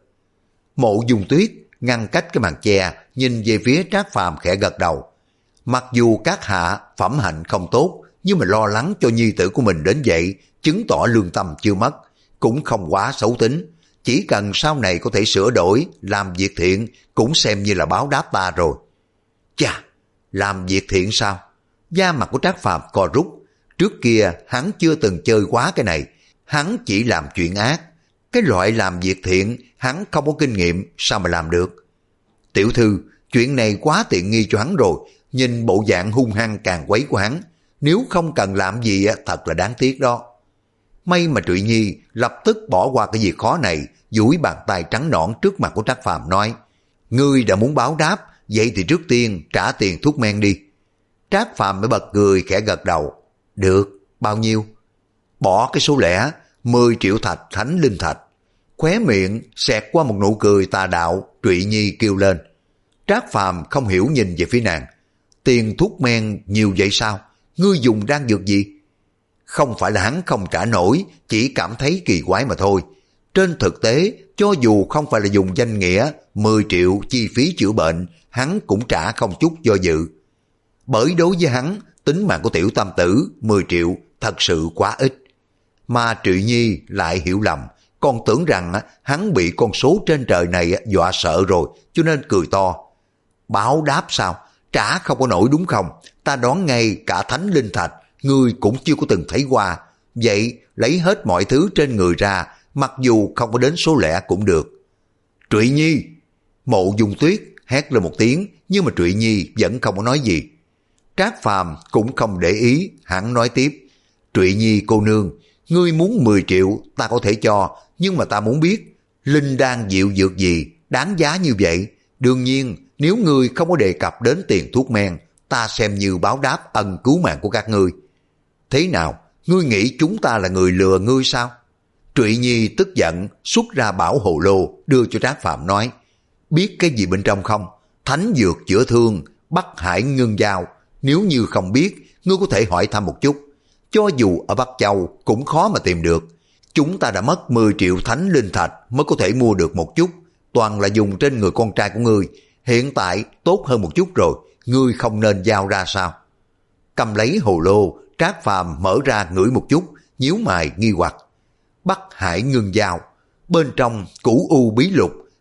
Mộ Dung Tuyết ngăn cách cái màn che, nhìn về phía Trác Phàm khẽ gật đầu. Mặc dù các hạ phẩm hạnh không tốt, nhưng mà lo lắng cho nhi tử của mình đến vậy, chứng tỏ lương tâm chưa mất, cũng không quá xấu tính. Chỉ cần sau này có thể sửa đổi, làm việc thiện, cũng xem như là báo đáp ta rồi. Chà, làm việc thiện sao? Da mặt của Trác Phàm co rút. Trước kia hắn chưa từng chơi quá cái này, hắn chỉ làm chuyện ác. Cái loại làm việc thiện hắn không có kinh nghiệm, sao mà làm được? Tiểu thư, chuyện này quá tiện nghi cho hắn rồi, nhìn bộ dạng hung hăng càng quấy của hắn, nếu không cần làm gì thật là đáng tiếc đó. May mà Trụy Nhi lập tức bỏ qua cái việc khó này, duỗi bàn tay trắng nõn trước mặt của Trác Phàm nói, ngươi đã muốn báo đáp, vậy thì trước tiên trả tiền thuốc men đi. Trác Phàm mới bật cười khẽ gật đầu. Được, bao nhiêu? Bỏ cái số lẻ, mười triệu thạch thánh linh thạch. Khóe miệng xẹt qua một nụ cười tà đạo, Trụy Nhi kêu lên. Trác Phàm không hiểu nhìn về phía nàng. Tiền thuốc men nhiều vậy sao? Ngươi dùng đan dược gì? Không phải là hắn không trả nổi, chỉ cảm thấy kỳ quái mà thôi. Trên thực tế, cho dù không phải là dùng danh nghĩa mười triệu chi phí chữa bệnh, hắn cũng trả không chút do dự. Bởi đối với hắn, tính mạng của tiểu tam tử mười triệu thật sự quá ít. Mà Trụy Nhi lại hiểu lầm, còn tưởng rằng hắn bị con số trên trời này dọa sợ rồi, cho nên cười to. Báo đáp sao? Trả không có nổi đúng không? Ta đoán ngay cả thánh linh thạch, ngươi cũng chưa có từng thấy qua. Vậy lấy hết mọi thứ trên người ra, mặc dù không có đến số lẻ cũng được. Trụy Nhi! Mộ Dung Tuyết hét lên một tiếng, nhưng mà Trụy Nhi vẫn không có nói gì. Trác Phàm cũng không để ý, hắn nói tiếp. Trụy Nhi cô nương, ngươi muốn mười triệu ta có thể cho, nhưng mà ta muốn biết linh đan diệu dược gì đáng giá như vậy. Đương nhiên nếu ngươi không có đề cập đến tiền thuốc men, ta xem như báo đáp ân cứu mạng của các ngươi. Thế nào, ngươi nghĩ chúng ta là người lừa ngươi sao? Trụy Nhi tức giận xuất ra bảo hồ lô đưa cho Trác Phàm nói, biết cái gì bên trong không? Thánh dược chữa thương, Bắc Hải ngưng giao. Nếu như không biết, ngươi có thể hỏi thăm một chút. Cho dù ở Bắc Châu cũng khó mà tìm được. Chúng ta đã mất mười triệu thánh linh thạch mới có thể mua được một chút, toàn là dùng trên người con trai của ngươi. Hiện tại tốt hơn một chút rồi, ngươi không nên giao ra sao? Cầm lấy hồ lô, Trác Phàm mở ra ngửi một chút, nhíu mày nghi hoặc. Bắc Hải ngưng giao, bên trong cửu u bí lục,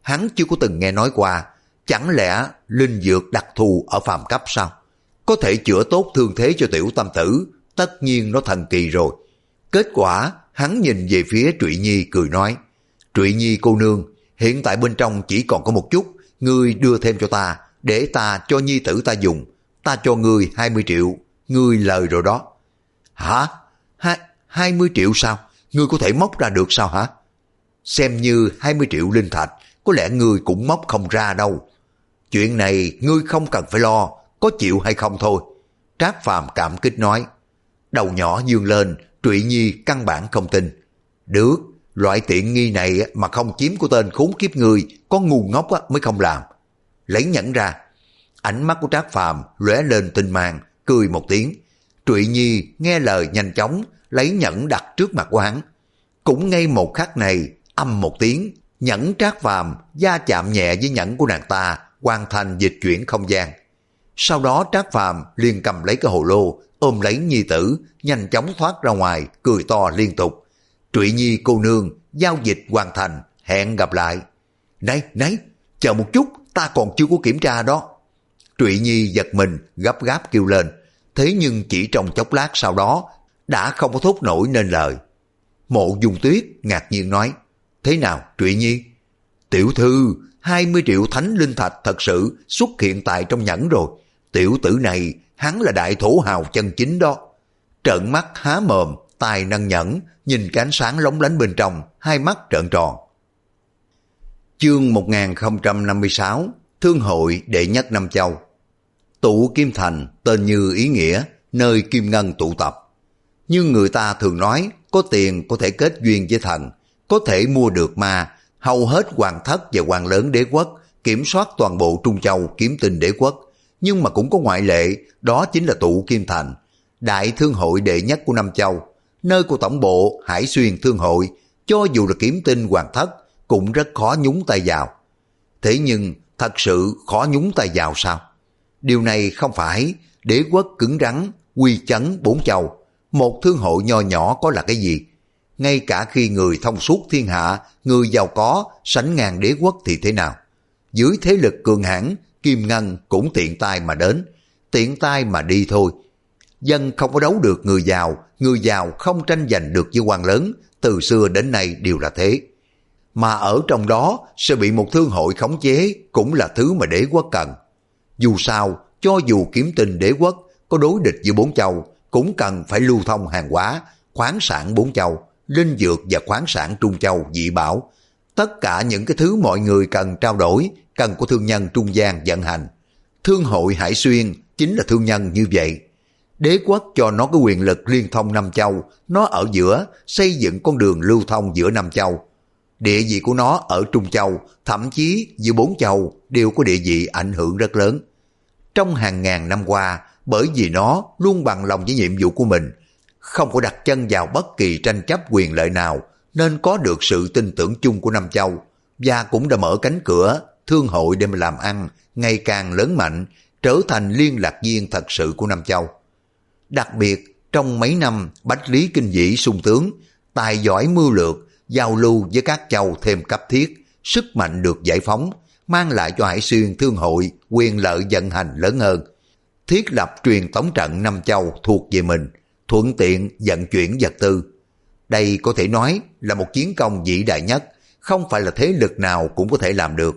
hắn chưa có từng nghe nói qua. Chẳng lẽ linh dược đặc thù ở phàm cấp sao? Có thể chữa tốt thương thế cho tiểu tam tử, tất nhiên nó thần kỳ rồi. Kết quả, hắn nhìn về phía Trụy Nhi cười nói, Trụy Nhi cô nương, hiện tại bên trong chỉ còn có một chút, ngươi đưa thêm cho ta, để ta cho nhi tử ta dùng, ta cho ngươi hai mươi triệu, ngươi lời rồi đó. Hả? Hai, hai mươi triệu sao? Ngươi có thể móc ra được sao hả? Xem như hai mươi triệu linh thạch, có lẽ ngươi cũng móc không ra đâu. Chuyện này ngươi không cần phải lo, có chịu hay không thôi. Trác Phàm cảm kích nói. Đầu nhỏ dương lên, Trụy Nhi căn bản không tin. Được, loại tiện nghi này mà không chiếm của tên khốn kiếp người, có ngu ngốc mới không làm. Lấy nhẫn ra. Ánh mắt của Trác Phàm lóe lên tinh mang, cười một tiếng. Trụy Nhi nghe lời nhanh chóng, lấy nhẫn đặt trước mặt của hắn. Cũng ngay một khắc này, âm một tiếng, nhẫn Trác Phàm da chạm nhẹ với nhẫn của nàng ta, hoàn thành dịch chuyển không gian. Sau đó Trác Phàm liền cầm lấy cái hồ lô, ôm lấy nhi tử, nhanh chóng thoát ra ngoài, cười to liên tục. Trụy Nhi cô nương, giao dịch hoàn thành, hẹn gặp lại. Này, này, chờ một chút, ta còn chưa có kiểm tra đó. Trụy Nhi giật mình, gấp gáp kêu lên. Thế nhưng chỉ trong chốc lát sau đó, đã không có thốt nổi nên lời. Mộ Dung Tuyết ngạc nhiên nói, thế nào Trụy Nhi? Tiểu thư, hai mươi triệu thánh linh thạch thật sự xuất hiện tại trong nhẫn rồi. Tiểu tử này, hắn là đại thổ hào chân chính đó. Trợn mắt há mồm, tài nâng nhẫn, nhìn cái ánh sáng lóng lánh bên trong, hai mắt trợn tròn. Chương một nghìn không trăm năm mươi sáu, Thương hội đệ nhất Nam Châu. Tụ Kim Thành tên như ý nghĩa, nơi kim ngân tụ tập. Như người ta thường nói, có tiền có thể kết duyên với thần, có thể mua được ma. Hầu hết hoàng thất và hoàng lớn đế quốc kiểm soát toàn bộ Trung Châu Kiếm Tinh đế quốc. Nhưng mà cũng có ngoại lệ, đó chính là Tụ Kim Thành, đại thương hội đệ nhất của Nam Châu, nơi của tổng bộ Hải Xuyên Thương hội. Cho dù là Kiếm Tinh hoàng thất cũng rất khó nhúng tay vào. Thế nhưng thật sự khó nhúng tay vào sao? Điều này không phải. Đế quốc cứng rắn, uy chấn bốn châu, một thương hội nho nhỏ có là cái gì? Ngay cả khi người thông suốt thiên hạ, người giàu có sánh ngang đế quốc thì thế nào? Dưới thế lực cường hãn, kim ngân cũng tiện tay mà đến, tiện tay mà đi thôi. Dân không có đấu được người giàu, người giàu không tranh giành được với quan lớn, từ xưa đến nay đều là thế. Mà ở trong đó sẽ bị một thương hội khống chế cũng là thứ mà đế quốc cần. Dù sao, cho dù Kiếm Tinh đế quốc có đối địch với bốn châu, cũng cần phải lưu thông hàng hóa, khoáng sản bốn châu, linh dược và khoáng sản Trung Châu dị bảo. Tất cả những cái thứ mọi người cần trao đổi, cần của thương nhân trung gian vận hành. Thương hội Hải Xuyên chính là thương nhân như vậy. Đế quốc cho nó cái quyền lực liên thông năm châu, nó ở giữa xây dựng con đường lưu thông giữa năm châu. Địa vị của nó ở Trung Châu, thậm chí giữa bốn châu đều có địa vị ảnh hưởng rất lớn. Trong hàng ngàn năm qua, bởi vì nó luôn bằng lòng với nhiệm vụ của mình, không có đặt chân vào bất kỳ tranh chấp quyền lợi nào, nên có được sự tin tưởng chung của năm châu, và cũng đã mở cánh cửa thương hội để mà làm ăn ngày càng lớn mạnh, trở thành liên lạc viên thật sự của năm châu. Đặc biệt trong mấy năm Bách Lý Kinh Dĩ xung tướng, tài giỏi mưu lược, giao lưu với các châu thêm cấp thiết, sức mạnh được giải phóng, mang lại cho Hải Xuyên Thương hội quyền lợi vận hành lớn hơn. Thiết lập truyền tống trận năm châu thuộc về mình, thuận tiện vận chuyển vật tư. Đây có thể nói là một chiến công vĩ đại nhất, không phải là thế lực nào cũng có thể làm được.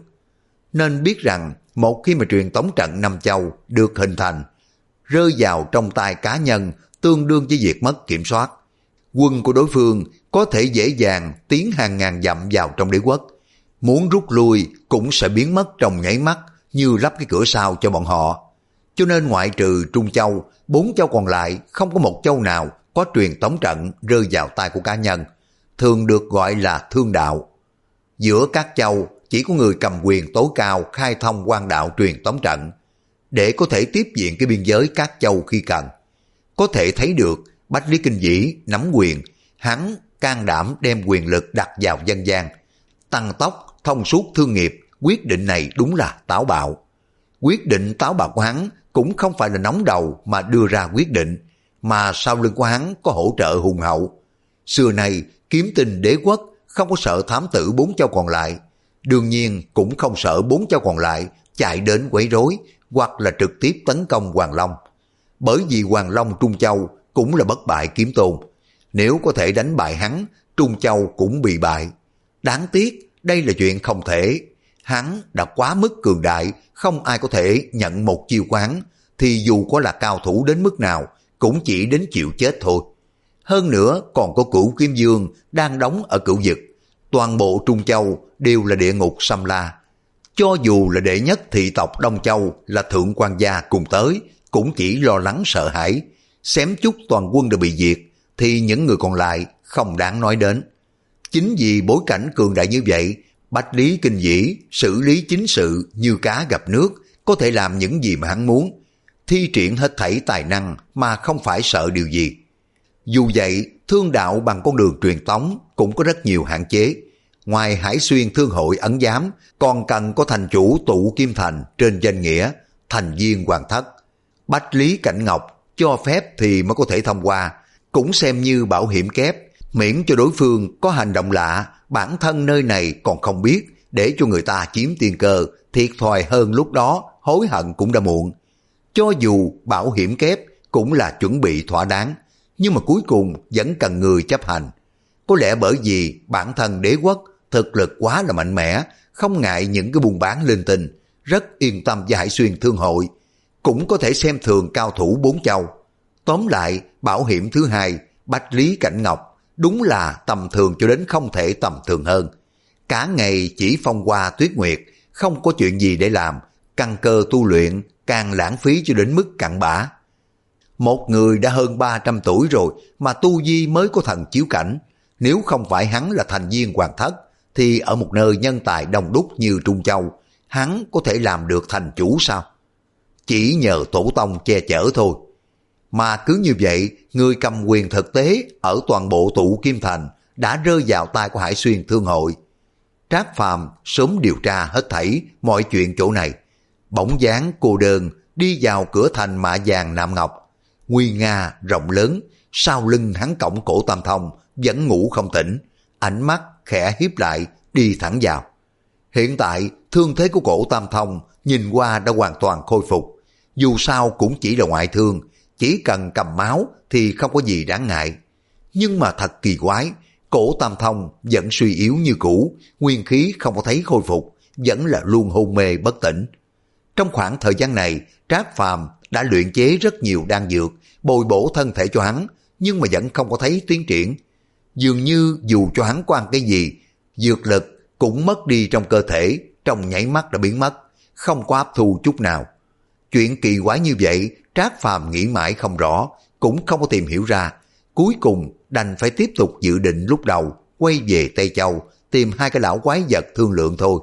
Nên biết rằng một khi mà truyền tống trận năm châu được hình thành, rơi vào trong tay cá nhân tương đương với việc mất kiểm soát. Quân của đối phương có thể dễ dàng tiến hàng ngàn dặm vào trong đế quốc. Muốn rút lui cũng sẽ biến mất trong nháy mắt, như lắp cái cửa sau cho bọn họ. Cho nên ngoại trừ Trung Châu, bốn châu còn lại không có một châu nào có truyền tống trận rơi vào tay của cá nhân, thường được gọi là thương đạo. Giữa các châu chỉ có người cầm quyền tối cao khai thông quan đạo truyền tống trận, để có thể tiếp viện cái biên giới các châu khi cần. Có thể thấy được Bách Lý Kinh Dĩ nắm quyền, hắn can đảm đem quyền lực đặt vào dân gian, tăng tốc thông suốt thương nghiệp. Quyết định này đúng là táo bạo. Quyết định táo bạo của hắn cũng không phải là nóng đầu mà đưa ra quyết định, mà sau lưng của hắn có hỗ trợ hùng hậu. Xưa nay Kiếm Tinh đế quốc không có sợ thám tử bốn châu còn lại, đương nhiên cũng không sợ bốn cháu còn lại chạy đến quấy rối hoặc là trực tiếp tấn công Hoàng Long. Bởi vì Hoàng Long Trung Châu cũng là bất bại kiếm tôn. Nếu có thể đánh bại hắn, Trung Châu cũng bị bại. Đáng tiếc, đây là chuyện không thể. Hắn đã quá mức cường đại, không ai có thể nhận một chiêu quán, thì dù có là cao thủ đến mức nào, cũng chỉ đến chịu chết thôi. Hơn nữa còn có Cửu Kiếm Dương đang đóng ở Cửu Vực. Toàn bộ Trung Châu đều là địa ngục xâm la. Cho dù là đệ nhất thị tộc Đông Châu là Thượng Quan Gia cùng tới, cũng chỉ lo lắng sợ hãi. Xém chút toàn quân đã bị diệt, thì những người còn lại không đáng nói đến. Chính vì bối cảnh cường đại như vậy, Bách Lý Kinh Vĩ xử lý chính sự như cá gặp nước, có thể làm những gì mà hắn muốn, thi triển hết thảy tài năng mà không phải sợ điều gì. Dù vậy, thương đạo bằng con đường truyền tống cũng có rất nhiều hạn chế. Ngoài Hải Xuyên Thương hội ấn giám, còn cần có thành chủ Tụ Kim Thành trên danh nghĩa, thành viên hoàng thất. Bách Lý Cảnh Ngọc cho phép thì mới có thể thông qua, cũng xem như bảo hiểm kép, miễn cho đối phương có hành động lạ, bản thân nơi này còn không biết, để cho người ta chiếm tiên cơ, thiệt thòi hơn lúc đó, hối hận cũng đã muộn. Cho dù bảo hiểm kép cũng là chuẩn bị thỏa đáng, nhưng mà cuối cùng vẫn cần người chấp hành. Có lẽ bởi vì bản thân đế quốc thực lực quá là mạnh mẽ, không ngại những cái buôn bán linh tinh, rất yên tâm với Hải Xuyên Thương hội, cũng có thể xem thường cao thủ bốn châu. Tóm lại, bảo hiểm thứ hai, Bách Lý Cảnh Ngọc, đúng là tầm thường cho đến không thể tầm thường hơn. Cả ngày chỉ phong hoa tuyết nguyệt, không có chuyện gì để làm, căn cơ tu luyện càng lãng phí cho đến mức cặn bã. Một người đã hơn ba trăm tuổi rồi mà tu vi mới có thần chiếu cảnh, nếu không phải hắn là thành viên hoàng thất, thì ở một nơi nhân tài đông đúc như Trung Châu, hắn có thể làm được thành chủ sao? Chỉ nhờ tổ tông che chở thôi. Mà cứ như vậy, người cầm quyền thực tế ở toàn bộ Tụ Kim Thành đã rơi vào tay của Hải Xuyên Thương hội. Trác Phàm sớm điều tra hết thảy mọi chuyện chỗ này. Bỗng dáng cô đơn đi vào cửa thành mạ vàng nạm ngọc, nguy nga rộng lớn, sau lưng hắn cổng Cổ Tam Thông vẫn ngủ không tỉnh, ánh mắt khẽ hiếp lại đi thẳng vào. Hiện tại thương thế của Cổ Tam Thông nhìn qua đã hoàn toàn khôi phục, dù sao cũng chỉ là ngoại thương, chỉ cần cầm máu thì không có gì đáng ngại. Nhưng mà thật kỳ quái, Cổ Tam Thông vẫn suy yếu như cũ, nguyên khí không có thấy khôi phục, vẫn là luôn hôn mê bất tỉnh. Trong khoảng thời gian này, Trác Phàm đã luyện chế rất nhiều đan dược, bồi bổ thân thể cho hắn, nhưng mà vẫn không có thấy tiến triển. Dường như dù cho hắn có ăn cái gì, dược lực cũng mất đi trong cơ thể, trong nháy mắt đã biến mất, không có hấp thu chút nào. Chuyện kỳ quái như vậy, Trác Phàm nghĩ mãi không rõ, cũng không có tìm hiểu ra. Cuối cùng đành phải tiếp tục dự định lúc đầu, quay về Tây Châu, tìm hai cái lão quái vật thương lượng thôi.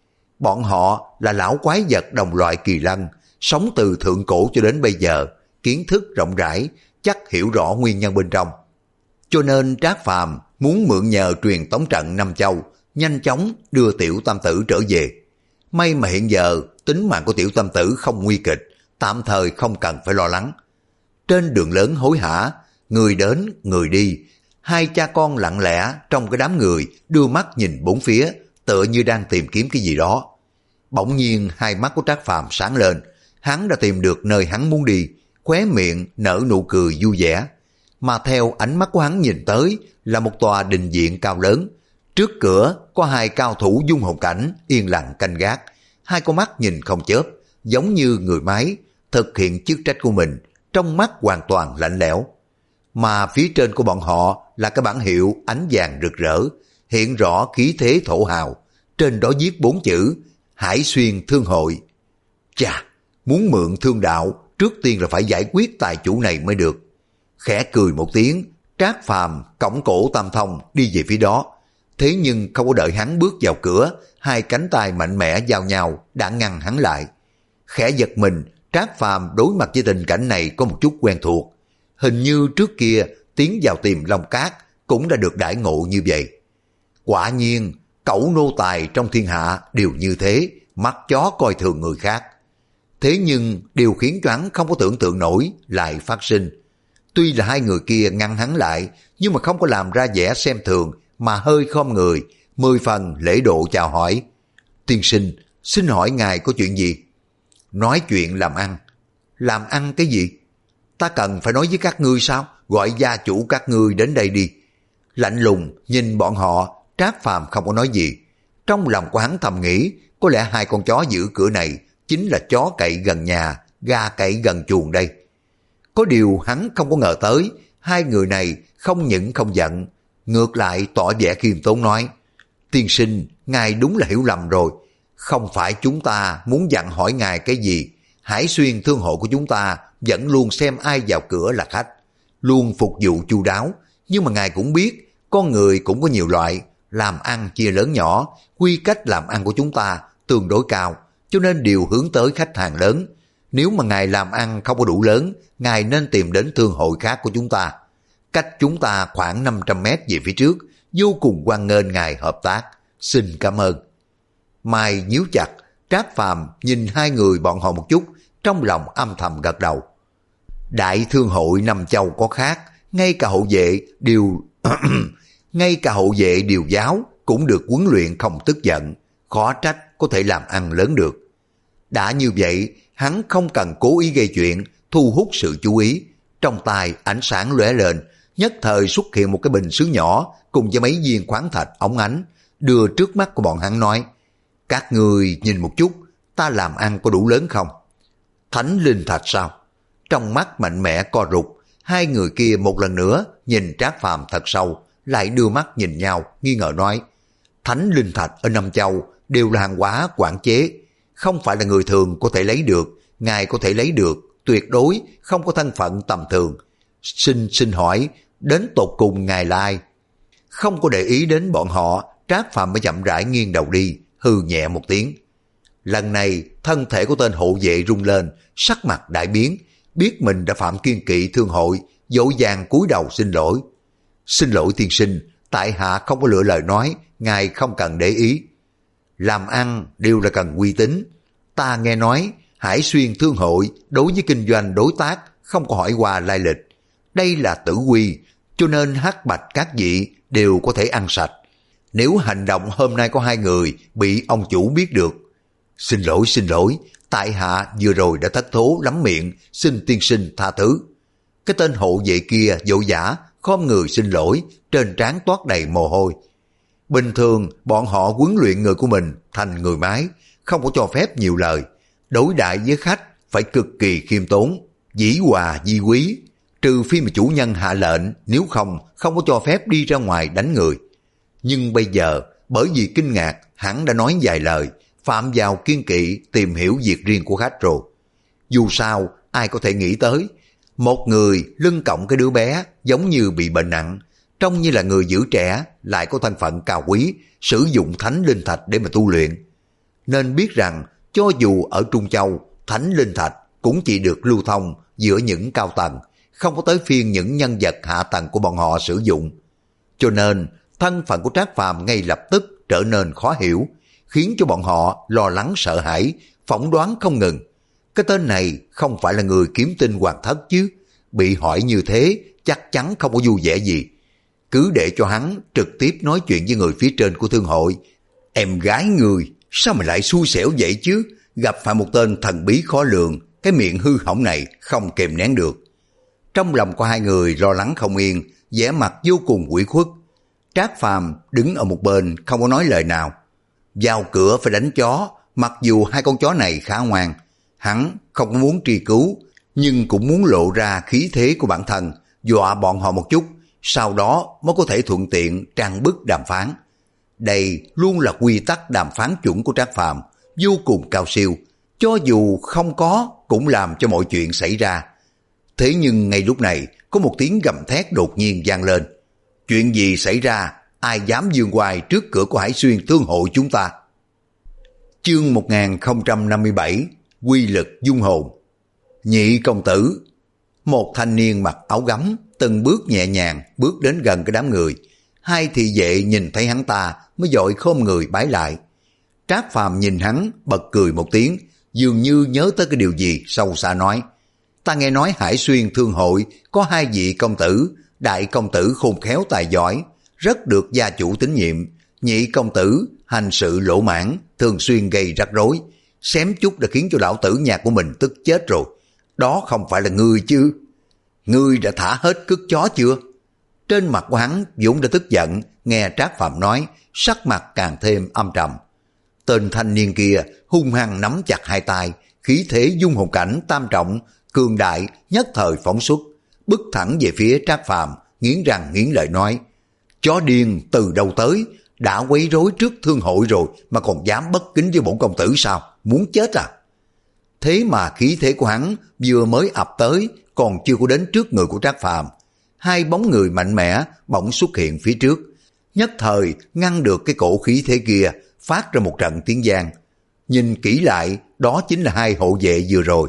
Bọn họ là lão quái vật đồng loại kỳ lân, sống từ thượng cổ cho đến bây giờ, kiến thức rộng rãi, chắc hiểu rõ nguyên nhân bên trong. Cho nên Trác Phàm muốn mượn nhờ truyền tống trận Năm Châu, nhanh chóng đưa Tiểu Tam Tử trở về. May mà hiện giờ tính mạng của Tiểu Tam Tử không nguy kịch, tạm thời không cần phải lo lắng. Trên đường lớn hối hả, người đến người đi, hai cha con lặng lẽ trong cái đám người đưa mắt nhìn bốn phía, tựa như đang tìm kiếm cái gì đó. Bỗng nhiên hai mắt của Trác Phàm sáng lên, hắn đã tìm được nơi hắn muốn đi, khóe miệng nở nụ cười vui vẻ. Mà theo ánh mắt của hắn nhìn tới là một tòa đình viện cao lớn, trước cửa có hai cao thủ dung hồn cảnh yên lặng canh gác, hai con mắt nhìn không chớp, giống như người máy thực hiện chức trách của mình, trong mắt hoàn toàn lạnh lẽo. Mà phía trên của bọn họ là cái bảng hiệu ánh vàng rực rỡ, hiện rõ khí thế thổ hào, trên đó viết bốn chữ Hải Xuyên Thương hội. Chà, muốn mượn thương đạo, trước tiên là phải giải quyết tài chủ này mới được. Khẽ cười một tiếng, Trác Phàm cõng Cổ Tam Thông đi về phía đó. Thế nhưng không có đợi hắn bước vào cửa, hai cánh tay mạnh mẽ giao nhau đã ngăn hắn lại. Khẽ giật mình, Trác Phàm đối mặt với tình cảnh này có một chút quen thuộc. Hình như trước kia tiến vào tìm Long Cát cũng đã được đãi ngộ như vậy. Quả nhiên, cẩu nô tài trong thiên hạ đều như thế, mắt chó coi thường người khác. Thế nhưng điều khiến cho hắn không có tưởng tượng nổi lại phát sinh. Tuy là hai người kia ngăn hắn lại, nhưng mà không có làm ra vẻ xem thường, mà hơi khom người, mười phần lễ độ chào hỏi. Tiên sinh, xin hỏi ngài có chuyện gì? Nói chuyện làm ăn. Làm ăn cái gì? Ta cần phải nói với các ngươi sao? Gọi gia chủ các ngươi đến đây đi. Lạnh lùng nhìn bọn họ, Trác Phàm không có nói gì. Trong lòng của hắn thầm nghĩ, có lẽ hai con chó giữ cửa này chính là chó cậy gần nhà, gà cậy gần chuồng đây. Có điều hắn không có ngờ tới, hai người này không những không giận, ngược lại tỏ vẻ khiêm tốn nói, tiên sinh, ngài đúng là hiểu lầm rồi. Không phải chúng ta muốn dặn hỏi ngài cái gì. Hải Xuyên thương hội của chúng ta vẫn luôn xem ai vào cửa là khách, luôn phục vụ chu đáo. Nhưng mà ngài cũng biết, con người cũng có nhiều loại, làm ăn chia lớn nhỏ, quy cách làm ăn của chúng ta tương đối cao, cho nên đều hướng tới khách hàng lớn. Nếu mà ngài làm ăn không có đủ lớn, ngài nên tìm đến thương hội khác của chúng ta. Cách chúng ta khoảng năm trăm mét về phía trước, vô cùng hoan nghênh ngài hợp tác. Xin cảm ơn. Mai nhíu chặt, Trác Phàm nhìn hai người bọn họ một chút, trong lòng âm thầm gật đầu. Đại thương hội Nam Châu có khác, ngay cả hộ vệ đều ngay cả hộ vệ điều giáo cũng được huấn luyện không tức giận, khó trách có thể làm ăn lớn được. Đã như vậy, hắn không cần cố ý gây chuyện, thu hút sự chú ý. Trong tay ánh sáng lóe lên, nhất thời xuất hiện một cái bình sứ nhỏ cùng với mấy viên khoáng thạch óng ánh, đưa trước mắt của bọn hắn nói, các người nhìn một chút, ta làm ăn có đủ lớn không? Thánh linh thạch sao? Trong mắt mạnh mẽ co rụt, hai người kia một lần nữa nhìn Trác Phàm thật sâu, lại đưa mắt nhìn nhau, nghi ngờ nói, thánh linh thạch ở Nam Châu đều là hàng hóa quản chế, không phải là người thường có thể lấy được, ngài có thể lấy được, tuyệt đối không có thân phận tầm thường. Xin xin hỏi, đến tột cùng ngài là ai? Không có để ý đến bọn họ, Trác Phàm mới chậm rãi nghiêng đầu đi, hừ nhẹ một tiếng. Lần này, thân thể của tên hộ vệ rung lên, sắc mặt đại biến, biết mình đã phạm kiêng kỵ thương hội, dỗ dàng cúi đầu xin lỗi. Xin lỗi tiên sinh, tại hạ không có lựa lời nói, ngài không cần để ý. Làm ăn đều là cần uy tín. Ta nghe nói, Hải Xuyên thương hội đối với kinh doanh đối tác không có hỏi qua lai lịch. Đây là tử quy, cho nên hắc bạch các vị đều có thể ăn sạch. Nếu hành động hôm nay có hai người bị ông chủ biết được. Xin lỗi, xin lỗi, tại hạ vừa rồi đã thất thố lắm miệng, xin tiên sinh tha thứ. Cái tên hộ vệ kia vội vã, khom người xin lỗi, trên trán toát đầy mồ hôi. Bình thường bọn họ huấn luyện người của mình thành người mái, không có cho phép nhiều lời. Đối đại với khách phải cực kỳ khiêm tốn, dĩ hòa vi quý, trừ phi mà chủ nhân hạ lệnh, nếu không, không có cho phép đi ra ngoài đánh người. Nhưng bây giờ, bởi vì kinh ngạc, hắn đã nói vài lời, phạm vào kiêng kỵ tìm hiểu việc riêng của khách rồi. Dù sao, ai có thể nghĩ tới, một người lưng cõng cái đứa bé giống như bị bệnh nặng, trông như là người giữ trẻ, lại có thân phận cao quý, sử dụng thánh linh thạch để mà tu luyện. Nên biết rằng, cho dù ở Trung Châu, thánh linh thạch cũng chỉ được lưu thông giữa những cao tầng, không có tới phiên những nhân vật hạ tầng của bọn họ sử dụng. Cho nên, thân phận của Trác Phàm ngay lập tức trở nên khó hiểu, khiến cho bọn họ lo lắng sợ hãi, phỏng đoán không ngừng. Cái tên này không phải là người kiếm tinh hoàng thất chứ, bị hỏi như thế chắc chắn không có vui vẻ gì. Cứ để cho hắn trực tiếp nói chuyện với người phía trên của thương hội. Em gái người, sao mà lại xui xẻo vậy chứ, gặp phải một tên thần bí khó lường, cái miệng hư hỏng này không kềm nén được. Trong lòng của hai người lo lắng không yên, vẻ mặt vô cùng ủy khuất. Trác Phàm đứng ở một bên không có nói lời nào. Vào cửa phải đánh chó, mặc dù hai con chó này khá ngoan, hắn không có muốn truy cứu, nhưng cũng muốn lộ ra khí thế của bản thân, dọa bọn họ một chút, sau đó mới có thể thuận tiện trang bức đàm phán. Đây luôn là quy tắc đàm phán chuẩn của Trác Phàm, vô cùng cao siêu, cho dù không có cũng làm cho mọi chuyện xảy ra. Thế nhưng ngay lúc này có một tiếng gầm thét đột nhiên vang lên. Chuyện gì xảy ra? Ai dám dương oai trước cửa của Hải Xuyên thương hội chúng ta? Chương một nghìn không trăm năm mươi bảy, quy lực dung hồn. Nhị công tử. Một thanh niên mặc áo gấm, từng bước nhẹ nhàng bước đến gần cái đám người. Hai thị vệ nhìn thấy hắn ta mới vội khom người bái lại. Trác Phàm nhìn hắn bật cười một tiếng, dường như nhớ tới cái điều gì sâu xa nói. Ta nghe nói Hải Xuyên thương hội có hai vị công tử, đại công tử khôn khéo tài giỏi, rất được gia chủ tín nhiệm. Nhị công tử hành sự lỗ mãn, thường xuyên gây rắc rối, xém chút đã khiến cho lão tử nhà của mình tức chết rồi. Đó không phải là ngươi chứ? Ngươi đã thả hết cất chó chưa? Trên mặt của hắn vốn đã tức giận, nghe Trác Phàm nói, sắc mặt càng thêm âm trầm. Tên thanh niên kia hung hăng nắm chặt hai tay, khí thế dung hồn cảnh tam trọng, cường đại nhất thời phóng xuất, bước thẳng về phía Trác Phàm, nghiến răng nghiến lợi nói: chó điên từ đâu tới, đã quấy rối trước thương hội rồi mà còn dám bất kính với bổn công tử sao? Muốn chết à? Thế mà khí thế của hắn vừa mới ập tới, còn chưa có đến trước người của Trác Phàm, hai bóng người mạnh mẽ bỗng xuất hiện phía trước, nhất thời ngăn được cái cổ khí thế kia, phát ra một trận tiếng vang. Nhìn kỹ lại, đó chính là hai hộ vệ vừa rồi.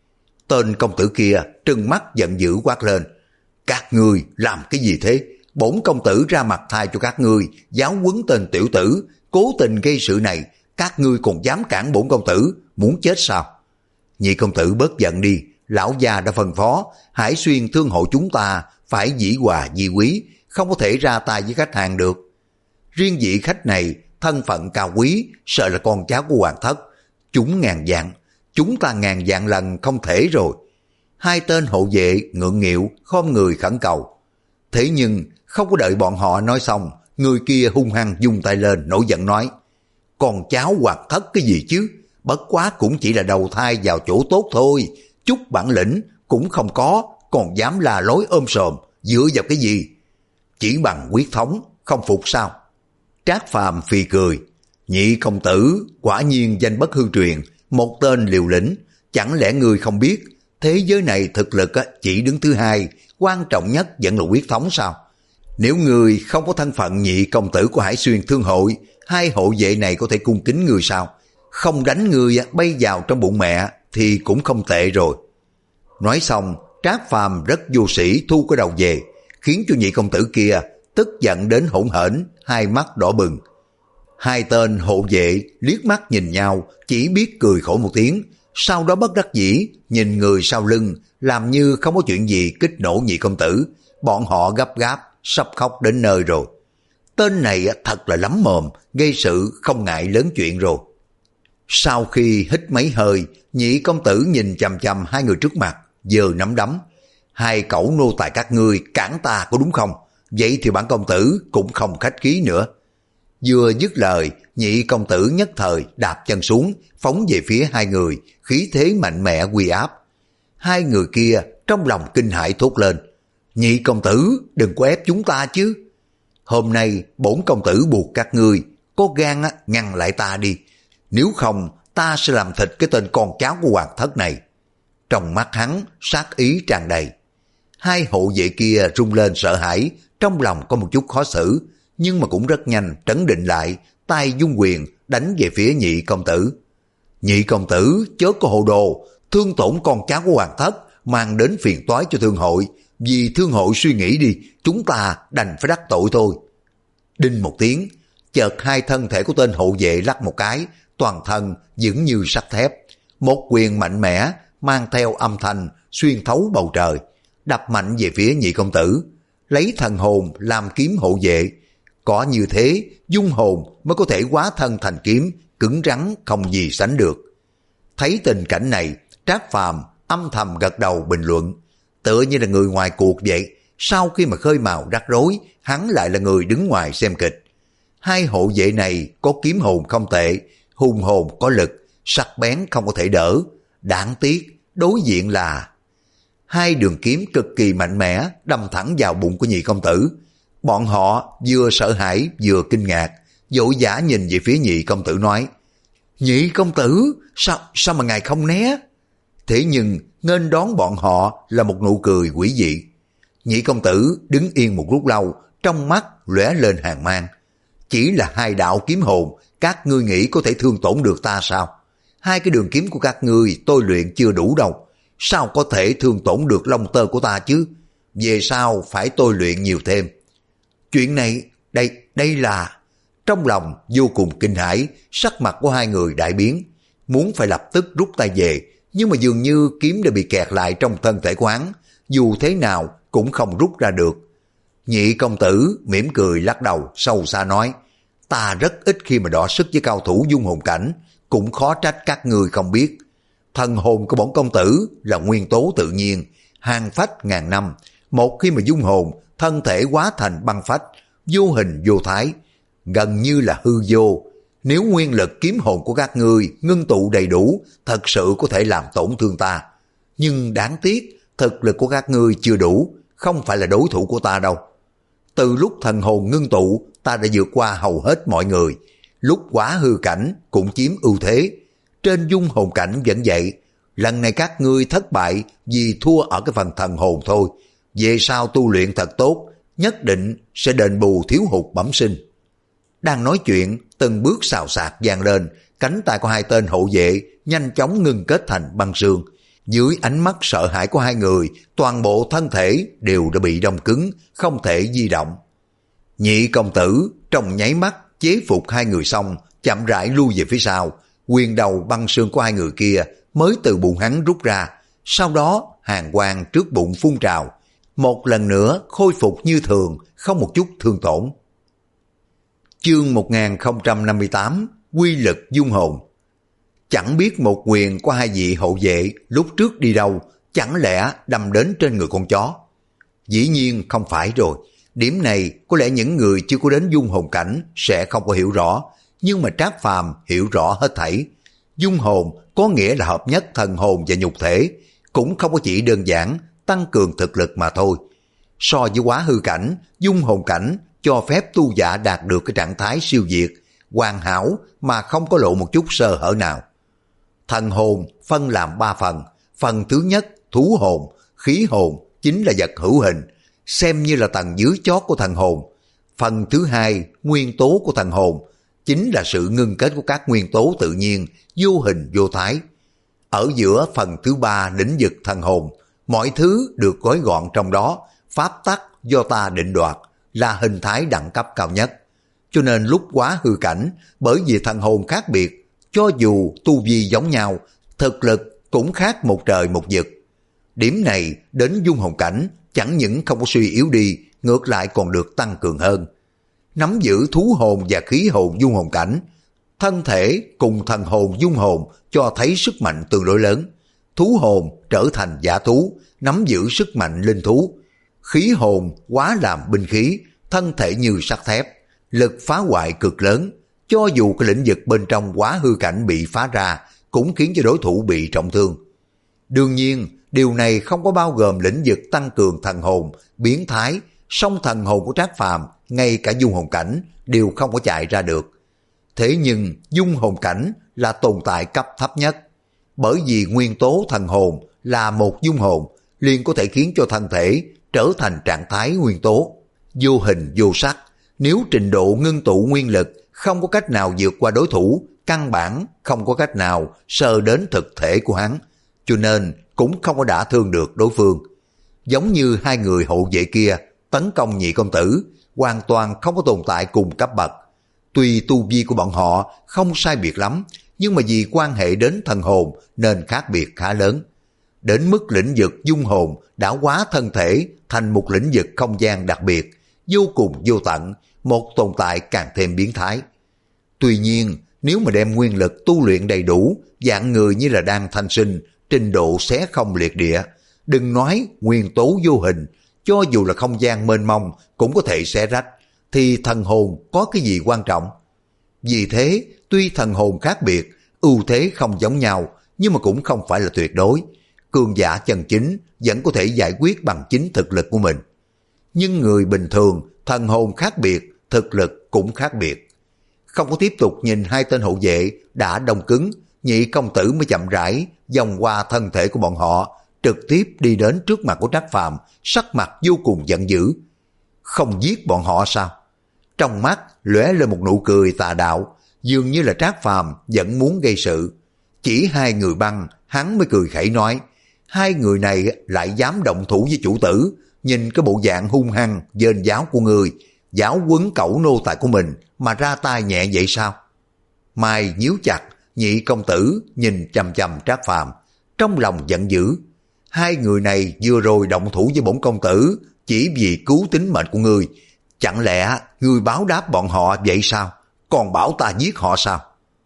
Tên công tử kia trừng mắt giận dữ quát lên: các ngươi làm cái gì thế? Bổn công tử ra mặt thay cho các ngươi, giáo huấn tên tiểu tử cố tình gây sự này, các ngươi còn dám cản bổn công tử, muốn chết sao? Nhị công tử bớt giận đi, lão gia đã phân phó Hải Xuyên thương hội chúng ta phải dĩ hòa vi quý, không có thể ra tay với khách hàng được. Riêng vị khách này thân phận cao quý, sợ là con cháu của hoàng thất, chúng ngàn vạn, chúng ta ngàn vạn lần không thể rồi. Hai tên hộ vệ ngượng nghịu khom người khẩn cầu. Thế nhưng không có đợi bọn họ nói xong, người kia hung hăng vung tay lên nổi giận nói: con cháu hoàng thất cái gì chứ, bất quá cũng chỉ là đầu thai vào chỗ tốt thôi, chút bản lĩnh cũng không có, còn dám la lối ôm sòm, dựa vào cái gì? Chỉ bằng quyết thống, không phục sao? Trác Phàm phì cười: nhị công tử quả nhiên danh bất hư truyền, một tên liều lĩnh, chẳng lẽ ngươi không biết thế giới này thực lực chỉ đứng thứ hai, quan trọng nhất vẫn là quyết thống sao? Nếu ngươi không có thân phận nhị công tử của Hải Xuyên thương hội, hai hộ vệ này có thể cung kính ngươi sao? Không đánh ngươi bay vào trong bụng mẹ thì cũng không tệ rồi. Nói xong, Trác Phàm rất vô sĩ thu cái đầu về, khiến cho nhị công tử kia tức giận đến hỗn hển, hai mắt đỏ bừng. Hai tên hộ vệ liếc mắt nhìn nhau, chỉ biết cười khổ một tiếng, sau đó bất đắc dĩ nhìn người sau lưng, làm như không có chuyện gì kích nổ nhị công tử. Bọn họ gấp gáp sắp khóc đến nơi rồi. Tên này thật là lắm mồm, gây sự không ngại lớn chuyện rồi. Sau khi hít mấy hơi, nhị công tử nhìn chằm chằm hai người trước mặt, giơ nắm đấm: hai cẩu nô tài các ngươi cản ta có đúng không? Vậy thì bản công tử cũng không khách khí nữa. Vừa dứt lời, nhị công tử nhất thời đạp chân xuống, phóng về phía hai người, khí thế mạnh mẽ uy áp. Hai người kia trong lòng kinh hãi thốt lên: nhị công tử đừng có ép chúng ta chứ. Hôm nay bổn công tử buộc các ngươi có gan á, ngăn lại ta đi, nếu không ta sẽ làm thịt cái tên con cháu của hoàng thất này. Trong mắt hắn sát ý tràn đầy. Hai hộ vệ kia rung lên sợ hãi, trong lòng có một chút khó xử, nhưng mà cũng rất nhanh trấn định lại, tay dung quyền đánh về phía nhị công tử. Nhị công tử chớ có hồ đồ, thương tổn con cháu của hoàng thất, mang đến phiền toái cho thương hội. Vì thương hội suy nghĩ đi, chúng ta đành phải đắc tội thôi. Đinh một tiếng, chợt hai thân thể của tên hộ vệ lắc một cái, toàn thân vững như sắt thép. Một quyền mạnh mẽ mang theo âm thanh xuyên thấu bầu trời, đập mạnh về phía nhị công tử, lấy thần hồn làm kiếm hộ vệ. Có như thế, dung hồn mới có thể hóa thân thành kiếm, cứng rắn không gì sánh được. Thấy tình cảnh này, Trác Phàm âm thầm gật đầu bình luận, tựa như là người ngoài cuộc vậy. Sau khi mà khơi mào rắc rối, hắn lại là người đứng ngoài xem kịch. Hai hộ vệ này có kiếm hồn không tệ, hùng hồn có lực, sắc bén không có thể đỡ. Đáng tiếc, đối diện là hai đường kiếm cực kỳ mạnh mẽ đâm thẳng vào bụng của nhị công tử. Bọn họ vừa sợ hãi vừa kinh ngạc, vội vã nhìn về phía nhị công tử nói: nhị công tử, sao sao mà ngài không né? Thế nhưng nghênh đón bọn họ là một nụ cười quỷ dị. Nhị công tử đứng yên một lúc lâu, trong mắt lóe lên hàn mang. Chỉ là hai đạo kiếm hồn, các ngươi nghĩ có thể thương tổn được ta sao? Hai cái đường kiếm của các ngươi tôi luyện chưa đủ đâu, sao có thể thương tổn được lông tơ của ta chứ? Về sau phải tôi luyện nhiều thêm. Chuyện này, đây, đây là... Trong lòng vô cùng kinh hãi, sắc mặt của hai người đại biến, muốn phải lập tức rút tay về, nhưng mà dường như kiếm đã bị kẹt lại trong thân thể của hắn, dù thế nào cũng không rút ra được. Nhị công tử mỉm cười lắc đầu sâu xa nói: Ta rất ít khi mà đọ sức với cao thủ dung hồn cảnh, cũng khó trách các ngươi không biết. Thần hồn của bổn công tử là nguyên tố tự nhiên, hàng phách ngàn năm. Một khi mà dung hồn, thân thể hóa thành băng phách, vô hình vô thái, gần như là hư vô. Nếu nguyên lực kiếm hồn của các ngươi ngưng tụ đầy đủ, thật sự có thể làm tổn thương ta. Nhưng đáng tiếc, thực lực của các ngươi chưa đủ, không phải là đối thủ của ta đâu. Từ lúc thần hồn ngưng tụ, ta đã vượt qua hầu hết mọi người. Lúc quá hư cảnh cũng chiếm ưu thế. Trên dung hồn cảnh vẫn vậy. Lần này các ngươi thất bại vì thua ở cái phần thần hồn thôi. Về sau tu luyện thật tốt, nhất định sẽ đền bù thiếu hụt bẩm sinh. Đang nói chuyện, từng bước xào xạc vang lên, cánh tay của hai tên hộ vệ nhanh chóng ngưng kết thành băng sương. Dưới ánh mắt sợ hãi của hai người, toàn bộ thân thể đều đã bị đông cứng, không thể di động. Nhị công tử trong nháy mắt chế phục hai người xong, chậm rãi lui về phía sau. Quyền đầu băng sương của hai người kia mới từ bụng hắn rút ra, sau đó hàn quang trước bụng phun trào, một lần nữa khôi phục như thường, không một chút thương tổn. Chương một nghìn không trăm năm mươi tám, quy lực dung hồn. Chẳng biết một quyền của hai vị hộ vệ lúc trước đi đâu, chẳng lẽ đâm đến trên người con chó? Dĩ nhiên không phải rồi. Điểm này có lẽ những người chưa có đến dung hồn cảnh sẽ không có hiểu rõ, nhưng mà Trác Phàm hiểu rõ hết thảy. Dung hồn có nghĩa là hợp nhất thần hồn và nhục thể, cũng không có chỉ đơn giản tăng cường thực lực mà thôi. So với quá hư cảnh, dung hồn cảnh cho phép tu giả đạt được cái trạng thái siêu việt, hoàn hảo mà không có lộ một chút sơ hở nào. Thần hồn phân làm ba phần. Phần thứ nhất, thú hồn, khí hồn chính là vật hữu hình, xem như là tầng dưới chót của thần hồn. Phần thứ hai, nguyên tố của thần hồn, chính là sự ngưng kết của các nguyên tố tự nhiên, vô hình vô thái. Ở giữa phần thứ ba, lĩnh vực thần hồn, mọi thứ được gói gọn trong đó, pháp tắc do ta định đoạt, là hình thái đẳng cấp cao nhất. Cho nên lúc quá hư cảnh, bởi vì thần hồn khác biệt, cho dù tu vi giống nhau, thực lực cũng khác một trời một vực. Điểm này đến dung hồn cảnh chẳng những không có suy yếu đi, ngược lại còn được tăng cường hơn. Nắm giữ thú hồn và khí hồn dung hồn cảnh, thân thể cùng thần hồn dung hồn cho thấy sức mạnh tương đối lớn. Thú hồn trở thành giả thú, nắm giữ sức mạnh linh thú. Khí hồn hóa làm binh khí, thân thể như sắt thép, lực phá hoại cực lớn. Cho dù cái lĩnh vực bên trong quá hư cảnh bị phá ra, cũng khiến cho đối thủ bị trọng thương. Đương nhiên, điều này không có bao gồm lĩnh vực tăng cường thần hồn, biến thái, song thần hồn của Trác Phàm ngay cả dung hồn cảnh đều không có chạy ra được. Thế nhưng dung hồn cảnh là tồn tại cấp thấp nhất, bởi vì nguyên tố thần hồn là một dung hồn, liền có thể khiến cho thân thể trở thành trạng thái nguyên tố, vô hình vô sắc. Nếu trình độ ngưng tụ nguyên lực không có cách nào vượt qua đối thủ, căn bản không có cách nào sờ đến thực thể của hắn, cho nên cũng không có đả thương được đối phương. Giống như hai người hộ vệ kia tấn công nhị công tử, hoàn toàn không có tồn tại cùng cấp bậc. Tuy tu vi của bọn họ không sai biệt lắm, nhưng mà vì quan hệ đến thần hồn nên khác biệt khá lớn. Đến mức lĩnh vực dung hồn đã hóa thân thể thành một lĩnh vực không gian đặc biệt, vô cùng vô tận, một tồn tại càng thêm biến thái. Tuy nhiên, nếu mà đem nguyên lực tu luyện đầy đủ, dạng người như là đang thanh sinh, trình độ xé không liệt địa, đừng nói nguyên tố vô hình, cho dù là không gian mênh mông cũng có thể xé rách, thì thần hồn có cái gì quan trọng? Vì thế, tuy thần hồn khác biệt, ưu thế không giống nhau, nhưng mà cũng không phải là tuyệt đối. Cường giả chân chính vẫn có thể giải quyết bằng chính thực lực của mình. Nhưng người bình thường, thần hồn khác biệt, thực lực cũng khác biệt. Không có tiếp tục nhìn hai tên hộ vệ đã đông cứng, nhị công tử mới chậm rãi vòng qua thân thể của bọn họ, trực tiếp đi đến trước mặt của Trác Phàm, sắc mặt vô cùng giận dữ. Không giết bọn họ sao? Trong mắt lóe lên một nụ cười tà đạo, dường như là Trác Phàm vẫn muốn gây sự. Chỉ hai người băng, hắn mới cười khẩy nói, hai người này lại dám động thủ với chủ tử, nhìn cái bộ dạng hung hăng, dên giáo của người, giáo huấn cẩu nô tài của mình mà ra tay nhẹ vậy sao? Mai nhíu chặt, nhị công tử nhìn chằm chằm Trác Phàm, trong lòng giận dữ. Hai người này vừa rồi động thủ với bổn công tử chỉ vì cứu tính mệnh của ngươi, chẳng lẽ ngươi báo đáp bọn họ vậy sao? còn bảo ta giết họ sao?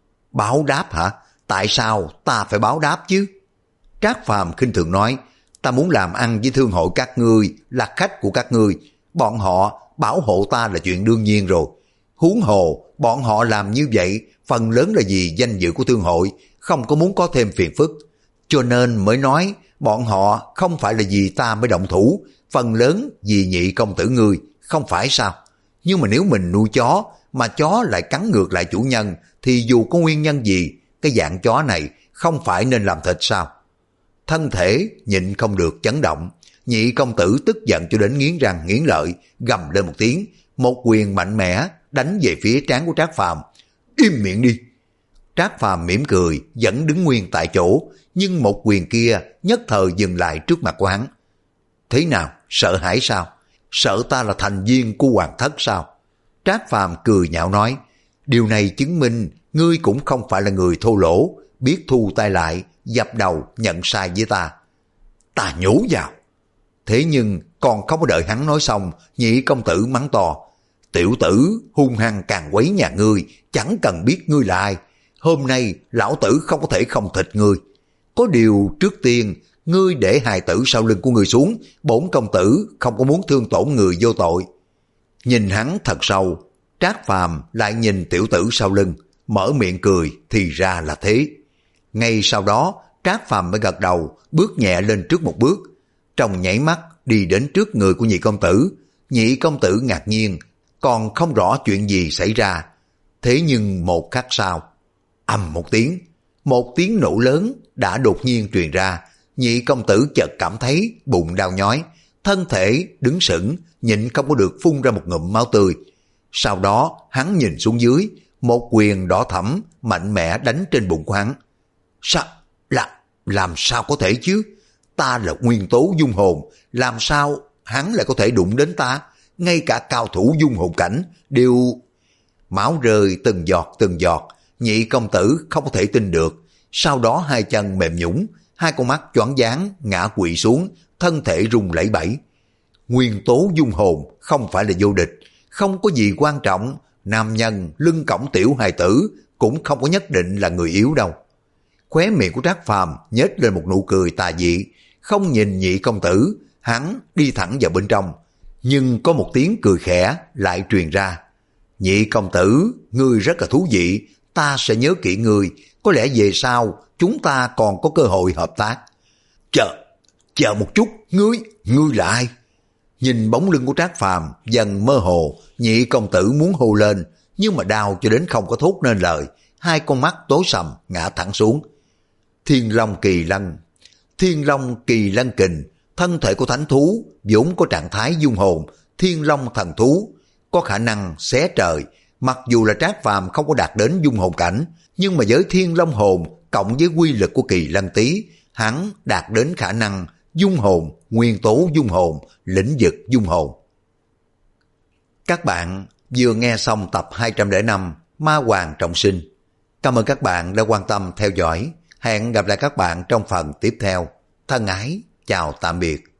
Báo đáp hả? Tại sao ta phải báo đáp chứ? Trác Phàm khinh thường nói, ta muốn làm ăn với thương hội các ngươi, là khách của các ngươi, bọn họ bảo hộ ta là chuyện đương nhiên rồi. Huống hồ, bọn họ làm như vậy, phần lớn là vì danh dự của thương hội, không có muốn có thêm phiền phức. Cho nên mới nói, bọn họ không phải là vì ta mới động thủ, phần lớn vì Nhị công tử ngươi, không phải sao? Nhưng mà nếu mình nuôi chó, mà chó lại cắn ngược lại chủ nhân, thì dù có nguyên nhân gì, cái dạng chó này không phải nên làm thịt sao? Thân thể nhịn không được chấn động, Nhị công tử tức giận cho đến nghiến răng nghiến lợi, gầm lên một tiếng, một quyền mạnh mẽ đánh về phía trán của Trác Phàm. Im miệng đi! Trác Phàm mỉm cười, vẫn đứng nguyên tại chỗ, nhưng một quyền kia nhất thời dừng lại trước mặt của hắn. Thế nào, sợ hãi sao? Sợ ta là thành viên của hoàng thất sao? Trác Phàm cười nhạo nói, điều này chứng minh ngươi cũng không phải là người thô lỗ, biết thu tay lại, dập đầu nhận sai với ta. Ta nhổ vào. Thế nhưng còn không có đợi hắn nói xong, Nhị công tử mắng to, tiểu tử hung hăng càng quấy nhà ngươi, chẳng cần biết ngươi là ai. Hôm nay lão tử không có thể không thịt ngươi. Có điều trước tiên, ngươi để hài tử sau lưng của ngươi xuống, bổn công tử không có muốn thương tổn người vô tội. Nhìn hắn thật sâu, Trác Phàm lại nhìn tiểu tử sau lưng, mở miệng cười, thì ra là thế. Ngay sau đó, Trác Phàm mới gật đầu, bước nhẹ lên trước một bước, trong nhảy mắt đi đến trước người của Nhị công tử. Nhị công tử ngạc nhiên, còn không rõ chuyện gì xảy ra. Thế nhưng một khắc sau, ầm một tiếng, một tiếng nổ lớn đã đột nhiên truyền ra. Nhị công tử chợt cảm thấy bụng đau nhói, thân thể đứng sững, nhịn không có được phun ra một ngụm máu tươi. Sau đó hắn nhìn xuống dưới, một quyền đỏ thẫm mạnh mẽ đánh trên bụng của hắn. Sao? Là, làm sao có thể chứ? Ta là nguyên tố dung hồn, làm sao hắn lại có thể đụng đến ta? Ngay cả cao thủ dung hồn cảnh đều... Máu rơi từng giọt từng giọt, Nhị công tử không có thể tin được. Sau đó hai chân mềm nhũn, hai con mắt choáng váng ngã quỵ xuống, thân thể rung lẩy bẩy. Nguyên tố dung hồn không phải là vô địch, không có gì quan trọng, nam nhân lưng cõng tiểu hài tử cũng không có nhất định là người yếu đâu. Khóe miệng của Trác Phàm nhếch lên một nụ cười tà dị, không nhìn Nhị công tử, hắn đi thẳng vào bên trong. Nhưng có một tiếng cười khẽ lại truyền ra. Nhị công tử, ngươi rất là thú vị, ta sẽ nhớ kỹ ngươi, có lẽ về sau chúng ta còn có cơ hội hợp tác. Chờ, chờ một chút, ngươi, ngươi là ai? Nhìn bóng lưng của Trác Phàm dần mơ hồ, Nhị công tử muốn hô lên, nhưng mà đau cho đến không có thốt nên lời, hai con mắt tối sầm ngã thẳng xuống. Thiên Long Kỳ Lân. Thiên Long Kỳ Lân Kình, thân thể của thánh thú vốn có trạng thái dung hồn, Thiên Long thần thú, có khả năng xé trời. Mặc dù là Trác Phàm không có đạt đến dung hồn cảnh, nhưng mà với Thiên Long hồn cộng với quy lực của Kỳ Lân Tý, hắn đạt đến khả năng dung hồn, nguyên tố dung hồn, lĩnh vực dung hồn. Các bạn vừa nghe xong tập hai trăm lẻ năm Ma Hoàng Trọng Sinh. Cảm ơn các bạn đã quan tâm theo dõi. Hẹn gặp lại các bạn trong phần tiếp theo. Thân ái, chào tạm biệt.